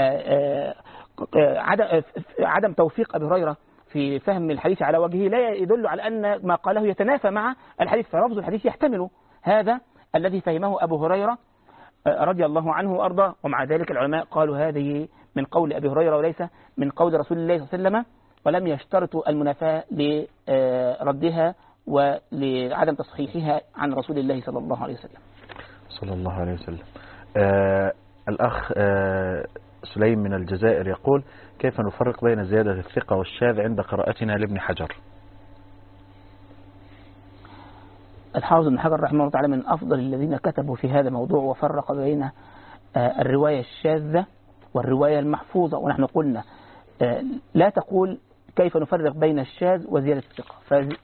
Speaker 3: عدم توفيق أبي هريرة في فهم الحديث على وجهه لا يدل على أن ما قاله يتنافى مع الحديث، فلفظ الحديث يحتمل هذا الذي فهمه أبو هريرة رضي الله عنه وأرضاه. ومع ذلك العلماء قالوا هذه من قول أبي هريرة وليس من قول رسول الله صلى الله عليه وسلم، ولم يشترطوا المنافاة لردها ولعدم تصحيحها عن رسول الله صلى الله عليه وسلم.
Speaker 2: صلى الله عليه وسلم. الأخ سليم من الجزائر يقول: كيف نفرق بين زيادة الثقة والشاذ عند قراءتنا لابن حجر؟
Speaker 3: الحافظ ابن حجر رحمه الله تعالى من أفضل الذين كتبوا في هذا الموضوع، وفرق بين الرواية الشاذة والرواية المحفوظة. ونحن قلنا لا تقول كيف نفرق بين الشاذ وزيادة الثقة،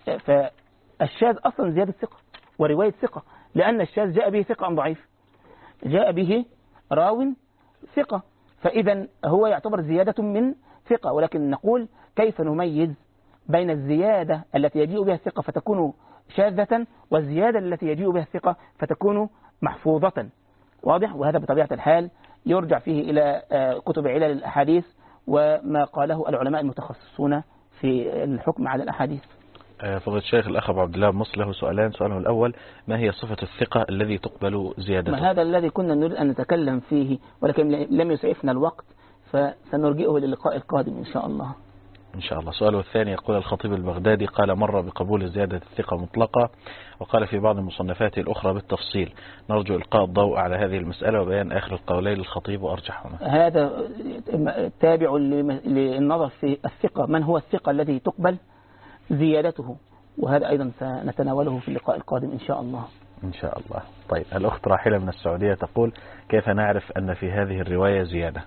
Speaker 3: فالشاذ أصلا زيادة ثقة ورواية ثقة، لأن الشاذ جاء به ثقة أم ضعيف، جاء به راو ثقة، فإذا هو يعتبر زيادة من ثقة. ولكن نقول كيف نميز بين الزيادة التي يجيء بها الثقة فتكون شاذة والزيادة التي يجيء بها الثقة فتكون محفوظة. واضح؟ وهذا بطبيعة الحال يرجع فيه إلى كتب علل الأحاديث وما قاله العلماء المتخصصون في الحكم على الأحاديث.
Speaker 2: فضيلة الشيخ، الأخ أبو عبد الله مصر له سؤالان. سؤاله الأول: ما هي صفة الثقة الذي تقبل زيادته؟
Speaker 3: هذا الذي كنا نريد أن نتكلم فيه ولكن لم يسعفنا الوقت، فسنرجئه للقاء القادم إن شاء الله.
Speaker 2: إن شاء الله. سؤاله الثاني يقول: الخطيب البغدادي قال مرة بقبول زيادة الثقة مطلقة، وقال في بعض المصنفات الأخرى بالتفصيل. نرجو إلقاء الضوء على هذه المسألة وبيان آخر القولين للخطيب وأرجحهما.
Speaker 3: هذا تابع للنظر في الثقة، من هو الثقة الذي تقبل زيادته، وهذا أيضا سنتناوله في اللقاء القادم إن شاء الله.
Speaker 2: إن شاء الله. طيب، الأخت راحلة من السعودية تقول: كيف نعرف أن في هذه الرواية زيادة؟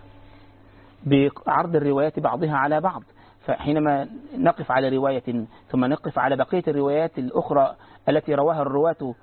Speaker 3: بعرض الروايات بعضها على بعض، فحينما نقف على رواية ثم نقف على بقية الروايات الأخرى التي رواها الرواة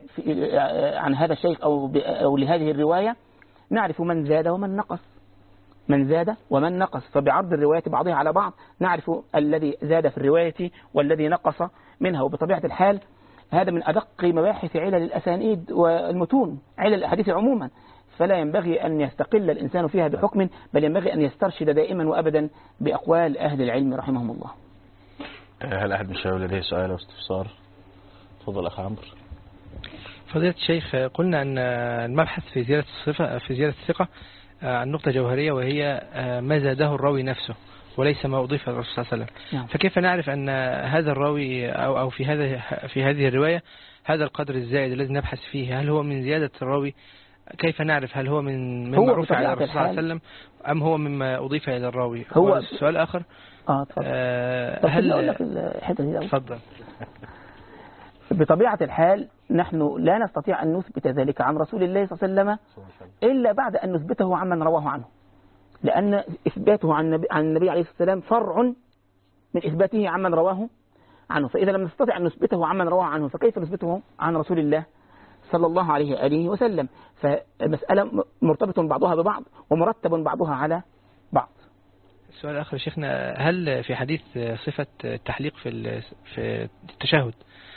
Speaker 3: عن هذا الشيخ أو لهذه الرواية، نعرف من زاد ومن نقص، من زاد ومن نقص. فبعرض الروايات بعضها على بعض نعرف الذي زاد في الرواية والذي نقص منها. وبطبيعة الحال هذا من أدق مباحث علل الأسانيد والمتون، علل الأحاديث عموما، فلا ينبغي أن يستقل الإنسان فيها بحكم، بل ينبغي أن يسترشد دائما وأبدا بأقوال أهل العلم رحمهم الله.
Speaker 2: هل أحد من الشباب لديه سؤال أو استفسار؟ تفضل أخ عمرو.
Speaker 1: فضيلة الشيخ، قلنا أن المبحث في زيادة الصفة في زيادة الثقة عن نقطة جوهرية، وهي ما زاده الراوي نفسه وليس ما أضيف الرسول صلى الله عليه وسلم. فكيف نعرف أن هذا الراوي أو في هذه الرواية هذا القدر الزائد الذي نبحث فيه، هل هو من زيادة الراوي؟ كيف نعرف هل هو مما رفع على الرسول صلى الله عليه وسلم أم هو مما أضيف إلى الراوي؟ هو السؤال الآخر.
Speaker 3: هل
Speaker 1: تفضل.
Speaker 3: بطبيعة الحال نحن لا نستطيع أن نثبت ذلك عن رسول الله صلى الله عليه وسلم إلا بعد أن نثبته عمن رواه عنه، لأن إثباته عن النبي عليه الصلاة والسلام فرع من إثباته عمن رواه عنه. فإذا لم نستطع أن نثبته عمن رواه عنه فكيف نثبته عن رسول الله صلى الله عليه وآله وسلم؟ فالمسألة مرتبط بعضها ببعض ومرتب بعضها على بعض.
Speaker 1: السؤال الآخر شيخنا: هل في حديث صفة التحليق في التشهد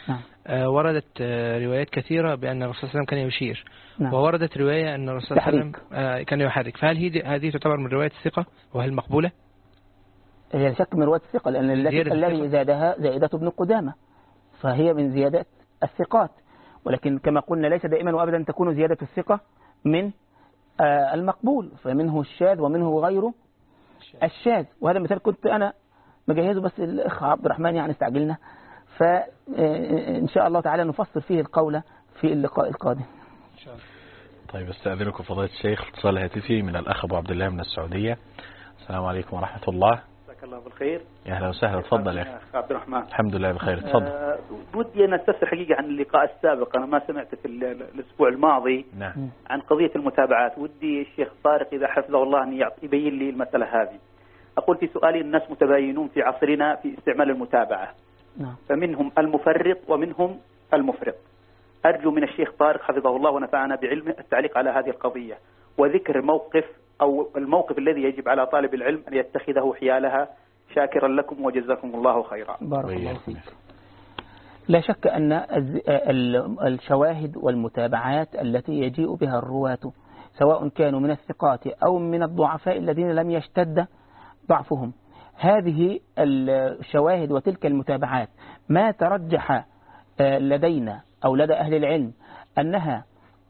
Speaker 1: وردت روايات كثيرة بأن الرسول صلى الله عليه وسلم كان يشير، ووردت رواية أن الرسول صلى الله عليه وسلم كان يحرك، فهل هذه تعتبر من رواية الثقة وهل مقبولة؟
Speaker 3: هي شك من رواية الثقة، لأن الذي زادها زائدة ابن قدامة، فهي من زيادات الثقات. ولكن كما قلنا ليس دائما وأبدا تكون زيادة الثقة من المقبول، فمنه الشاذ ومنه غيره الشاذ. وهذا مثال كنت أنا مجهزه، بس الأخ عبد الرحمن يعني استعجلنا، فإن شاء الله تعالى نفصل فيه القول في اللقاء القادم.
Speaker 2: طيب، استأذنكم فضيلة الشيخ اتصال هاتفي من الأخ أبو عبد الله من السعودية. السلام عليكم ورحمة الله.
Speaker 4: جزاك الله بالخير.
Speaker 2: يا أهلا وسهلا. تفضل يا أخي
Speaker 4: عبد الرحمن.
Speaker 2: الحمد لله بخير. تفضل.
Speaker 4: ودي أن أستفسر حقيقة عن اللقاء السابق، أنا ما سمعت في الأسبوع الماضي.
Speaker 2: نعم. عن
Speaker 4: قضية المتابعات. ودي الشيخ طارق إذا حفظه الله أن يبين لي المسألة هذه. أقول في سؤالي: الناس متباينون في عصرنا في استعمال المتابعة.
Speaker 3: نعم.
Speaker 4: فمنهم المفرط ومنهم المفرط. أرجو من الشيخ طارق حفظه الله ونفعنا بعلمه التعليق على هذه القضية، وذكر موقف أو الموقف الذي يجب على طالب العلم أن يتخذه حيالها. شاكرا لكم وجزاكم الله خيرا.
Speaker 3: بارك الله فيك. لا شك أن الشواهد والمتابعات التي يجيء بها الرواة سواء كانوا من الثقات أو من الضعفاء الذين لم يشتد ضعفهم، هذه الشواهد وتلك المتابعات ما ترجح لدينا أو لدى أهل العلم أنها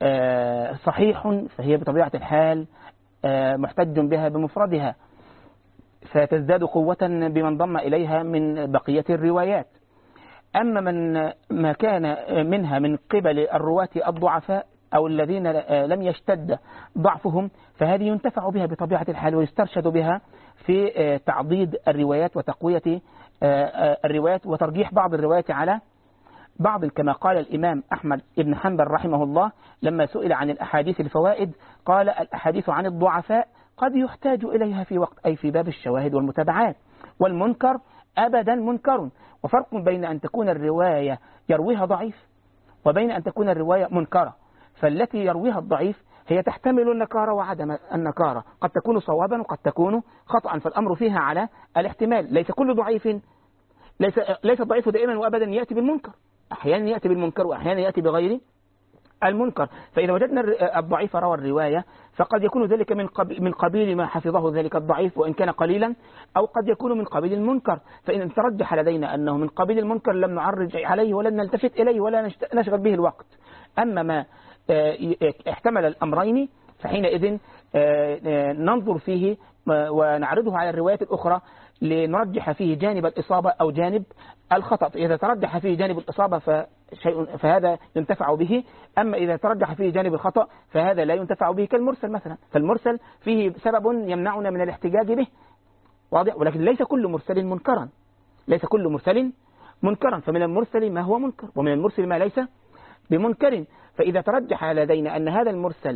Speaker 3: صحيح، فهي بطبيعة الحال محتج بها بمفردها، فتزداد قوة بمن ضم إليها من بقية الروايات. أما ما كان منها من قبل الرواة الضعفاء أو الذين لم يشتد ضعفهم فهذه ينتفع بها بطبيعة الحال ويسترشد بها في تعضيد الروايات وتقوية الروايات وترجيح بعض الروايات على بعض، كما قال الإمام أحمد بن حنبل رحمه الله لما سئل عن الأحاديث الفوائد قال: الأحاديث عن الضعفاء قد يحتاج إليها في وقت، أي في باب الشواهد والمتابعات، والمنكر أبدا منكر. وفرق بين أن تكون الرواية يرويها ضعيف وبين أن تكون الرواية منكرة. فالتي يرويها الضعيف هي تحتمل النكارة وعدم النكارة، قد تكون صوابا وقد تكون خطأ، فالأمر فيها على الاحتمال. ليس كل ضعيف ليس الضعيف دائما وأبدا يأتي بالمنكر، أحيانا يأتي بالمنكر وأحيانا يأتي بغير المنكر. فإذا وجدنا الضعيف روى الرواية فقد يكون ذلك من قبيل ما حفظه ذلك الضعيف وإن كان قليلا، أو قد يكون من قبيل المنكر. فإن ترجح لدينا أنه من قبيل المنكر لم نعرج عليه ولن نلتفت إليه ولا نشغل به الوقت. أما ما احتمل الأمرين فحينئذ ننظر فيه ونعرضه على الروايات الأخرى لنرجح فيه جانب الإصابة أو جانب الخطأ. إذا ترجح فيه جانب الإصابة فهذا ينتفع به، أما إذا ترجح فيه جانب الخطأ فهذا لا ينتفع به، كالمرسل مثلا. فالمرسل فيه سبب يمنعنا من الاحتجاج به، واضح؟ ولكن ليس كل مرسل منكرا، ليس كل مرسل منكرا، فمن المرسل ما هو منكر ومن المرسل ما ليس بمنكر. فإذا ترجح لدينا أن هذا المرسل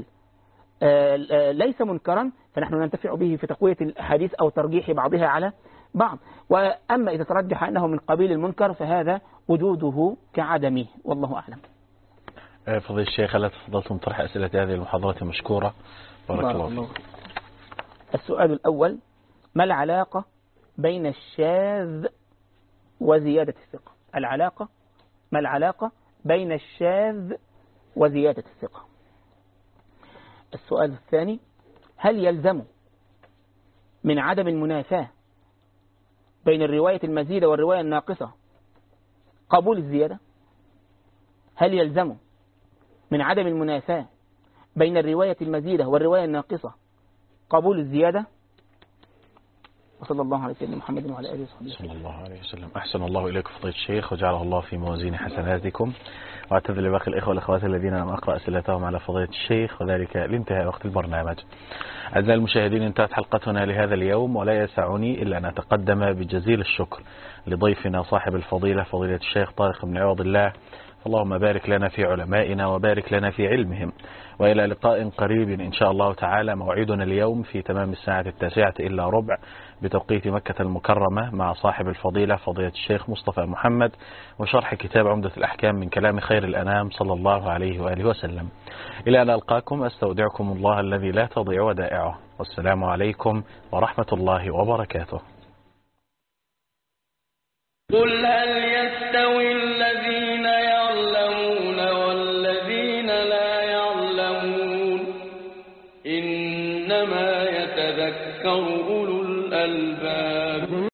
Speaker 3: ليس منكرا فنحن ننتفع به في تقوية الأحاديث أو ترجيح بعضها على بعض. وأما إذا ترجح أنه من قبيل المنكر فهذا وجوده كعدمه، والله أعلم.
Speaker 2: فضيلة الشيخ، هل تفضلتم طرح أسئلة هذه المحاضرة مشكورة؟ بارك الله فيك.
Speaker 3: السؤال الأول: ما العلاقة بين الشاذ وزيادة الثقة؟ ما العلاقة بين الشاذ وزيادة الثقة؟ السؤال الثاني: هل يلزم من عدم المنافاة بين الرواية المزيدة والرواية الناقصة قبول الزيادة؟ هل يلزم من عدم المنافاة بين الرواية المزيدة والرواية الناقصة قبول الزيادة؟ وصلى الله على سيدنا محمد وعلى آله وصحبه
Speaker 2: صلى الله عليه وسلم. أحسن الله إليكم فضيلة الشيخ وجعله الله في موازين حسناتكم. واعتذر لباقي الإخوة والأخوات الذين لم أقرأ أسئلتهم على فضيلة الشيخ وذلك لانتهاء وقت البرنامج. أعزائي المشاهدين، انتهت حلقتنا لهذا اليوم، ولا يسعني إلا أن أتقدم بجزيل الشكر لضيفنا صاحب الفضيلة فضيلة الشيخ طارق بن عوض الله. اللهم بارك لنا في علمائنا وبارك لنا في علمهم، وإلى لقاء قريب إن شاء الله تعالى. موعدنا اليوم في تمام الساعة 9:09 بتوقيت مكة المكرمة مع صاحب الفضيلة فضيلة الشيخ مصطفى محمد وشرح كتاب عمدة الأحكام من كلام خير الأنام صلى الله عليه وآله وسلم. إلى أن ألقاكم أستودعكم الله الذي لا تضيع ودائعه، والسلام عليكم ورحمة الله وبركاته.
Speaker 5: قل هل يستوي الذين يعلمون والذين لا يعلمون؟ إنما يتذكر أولو الألباب.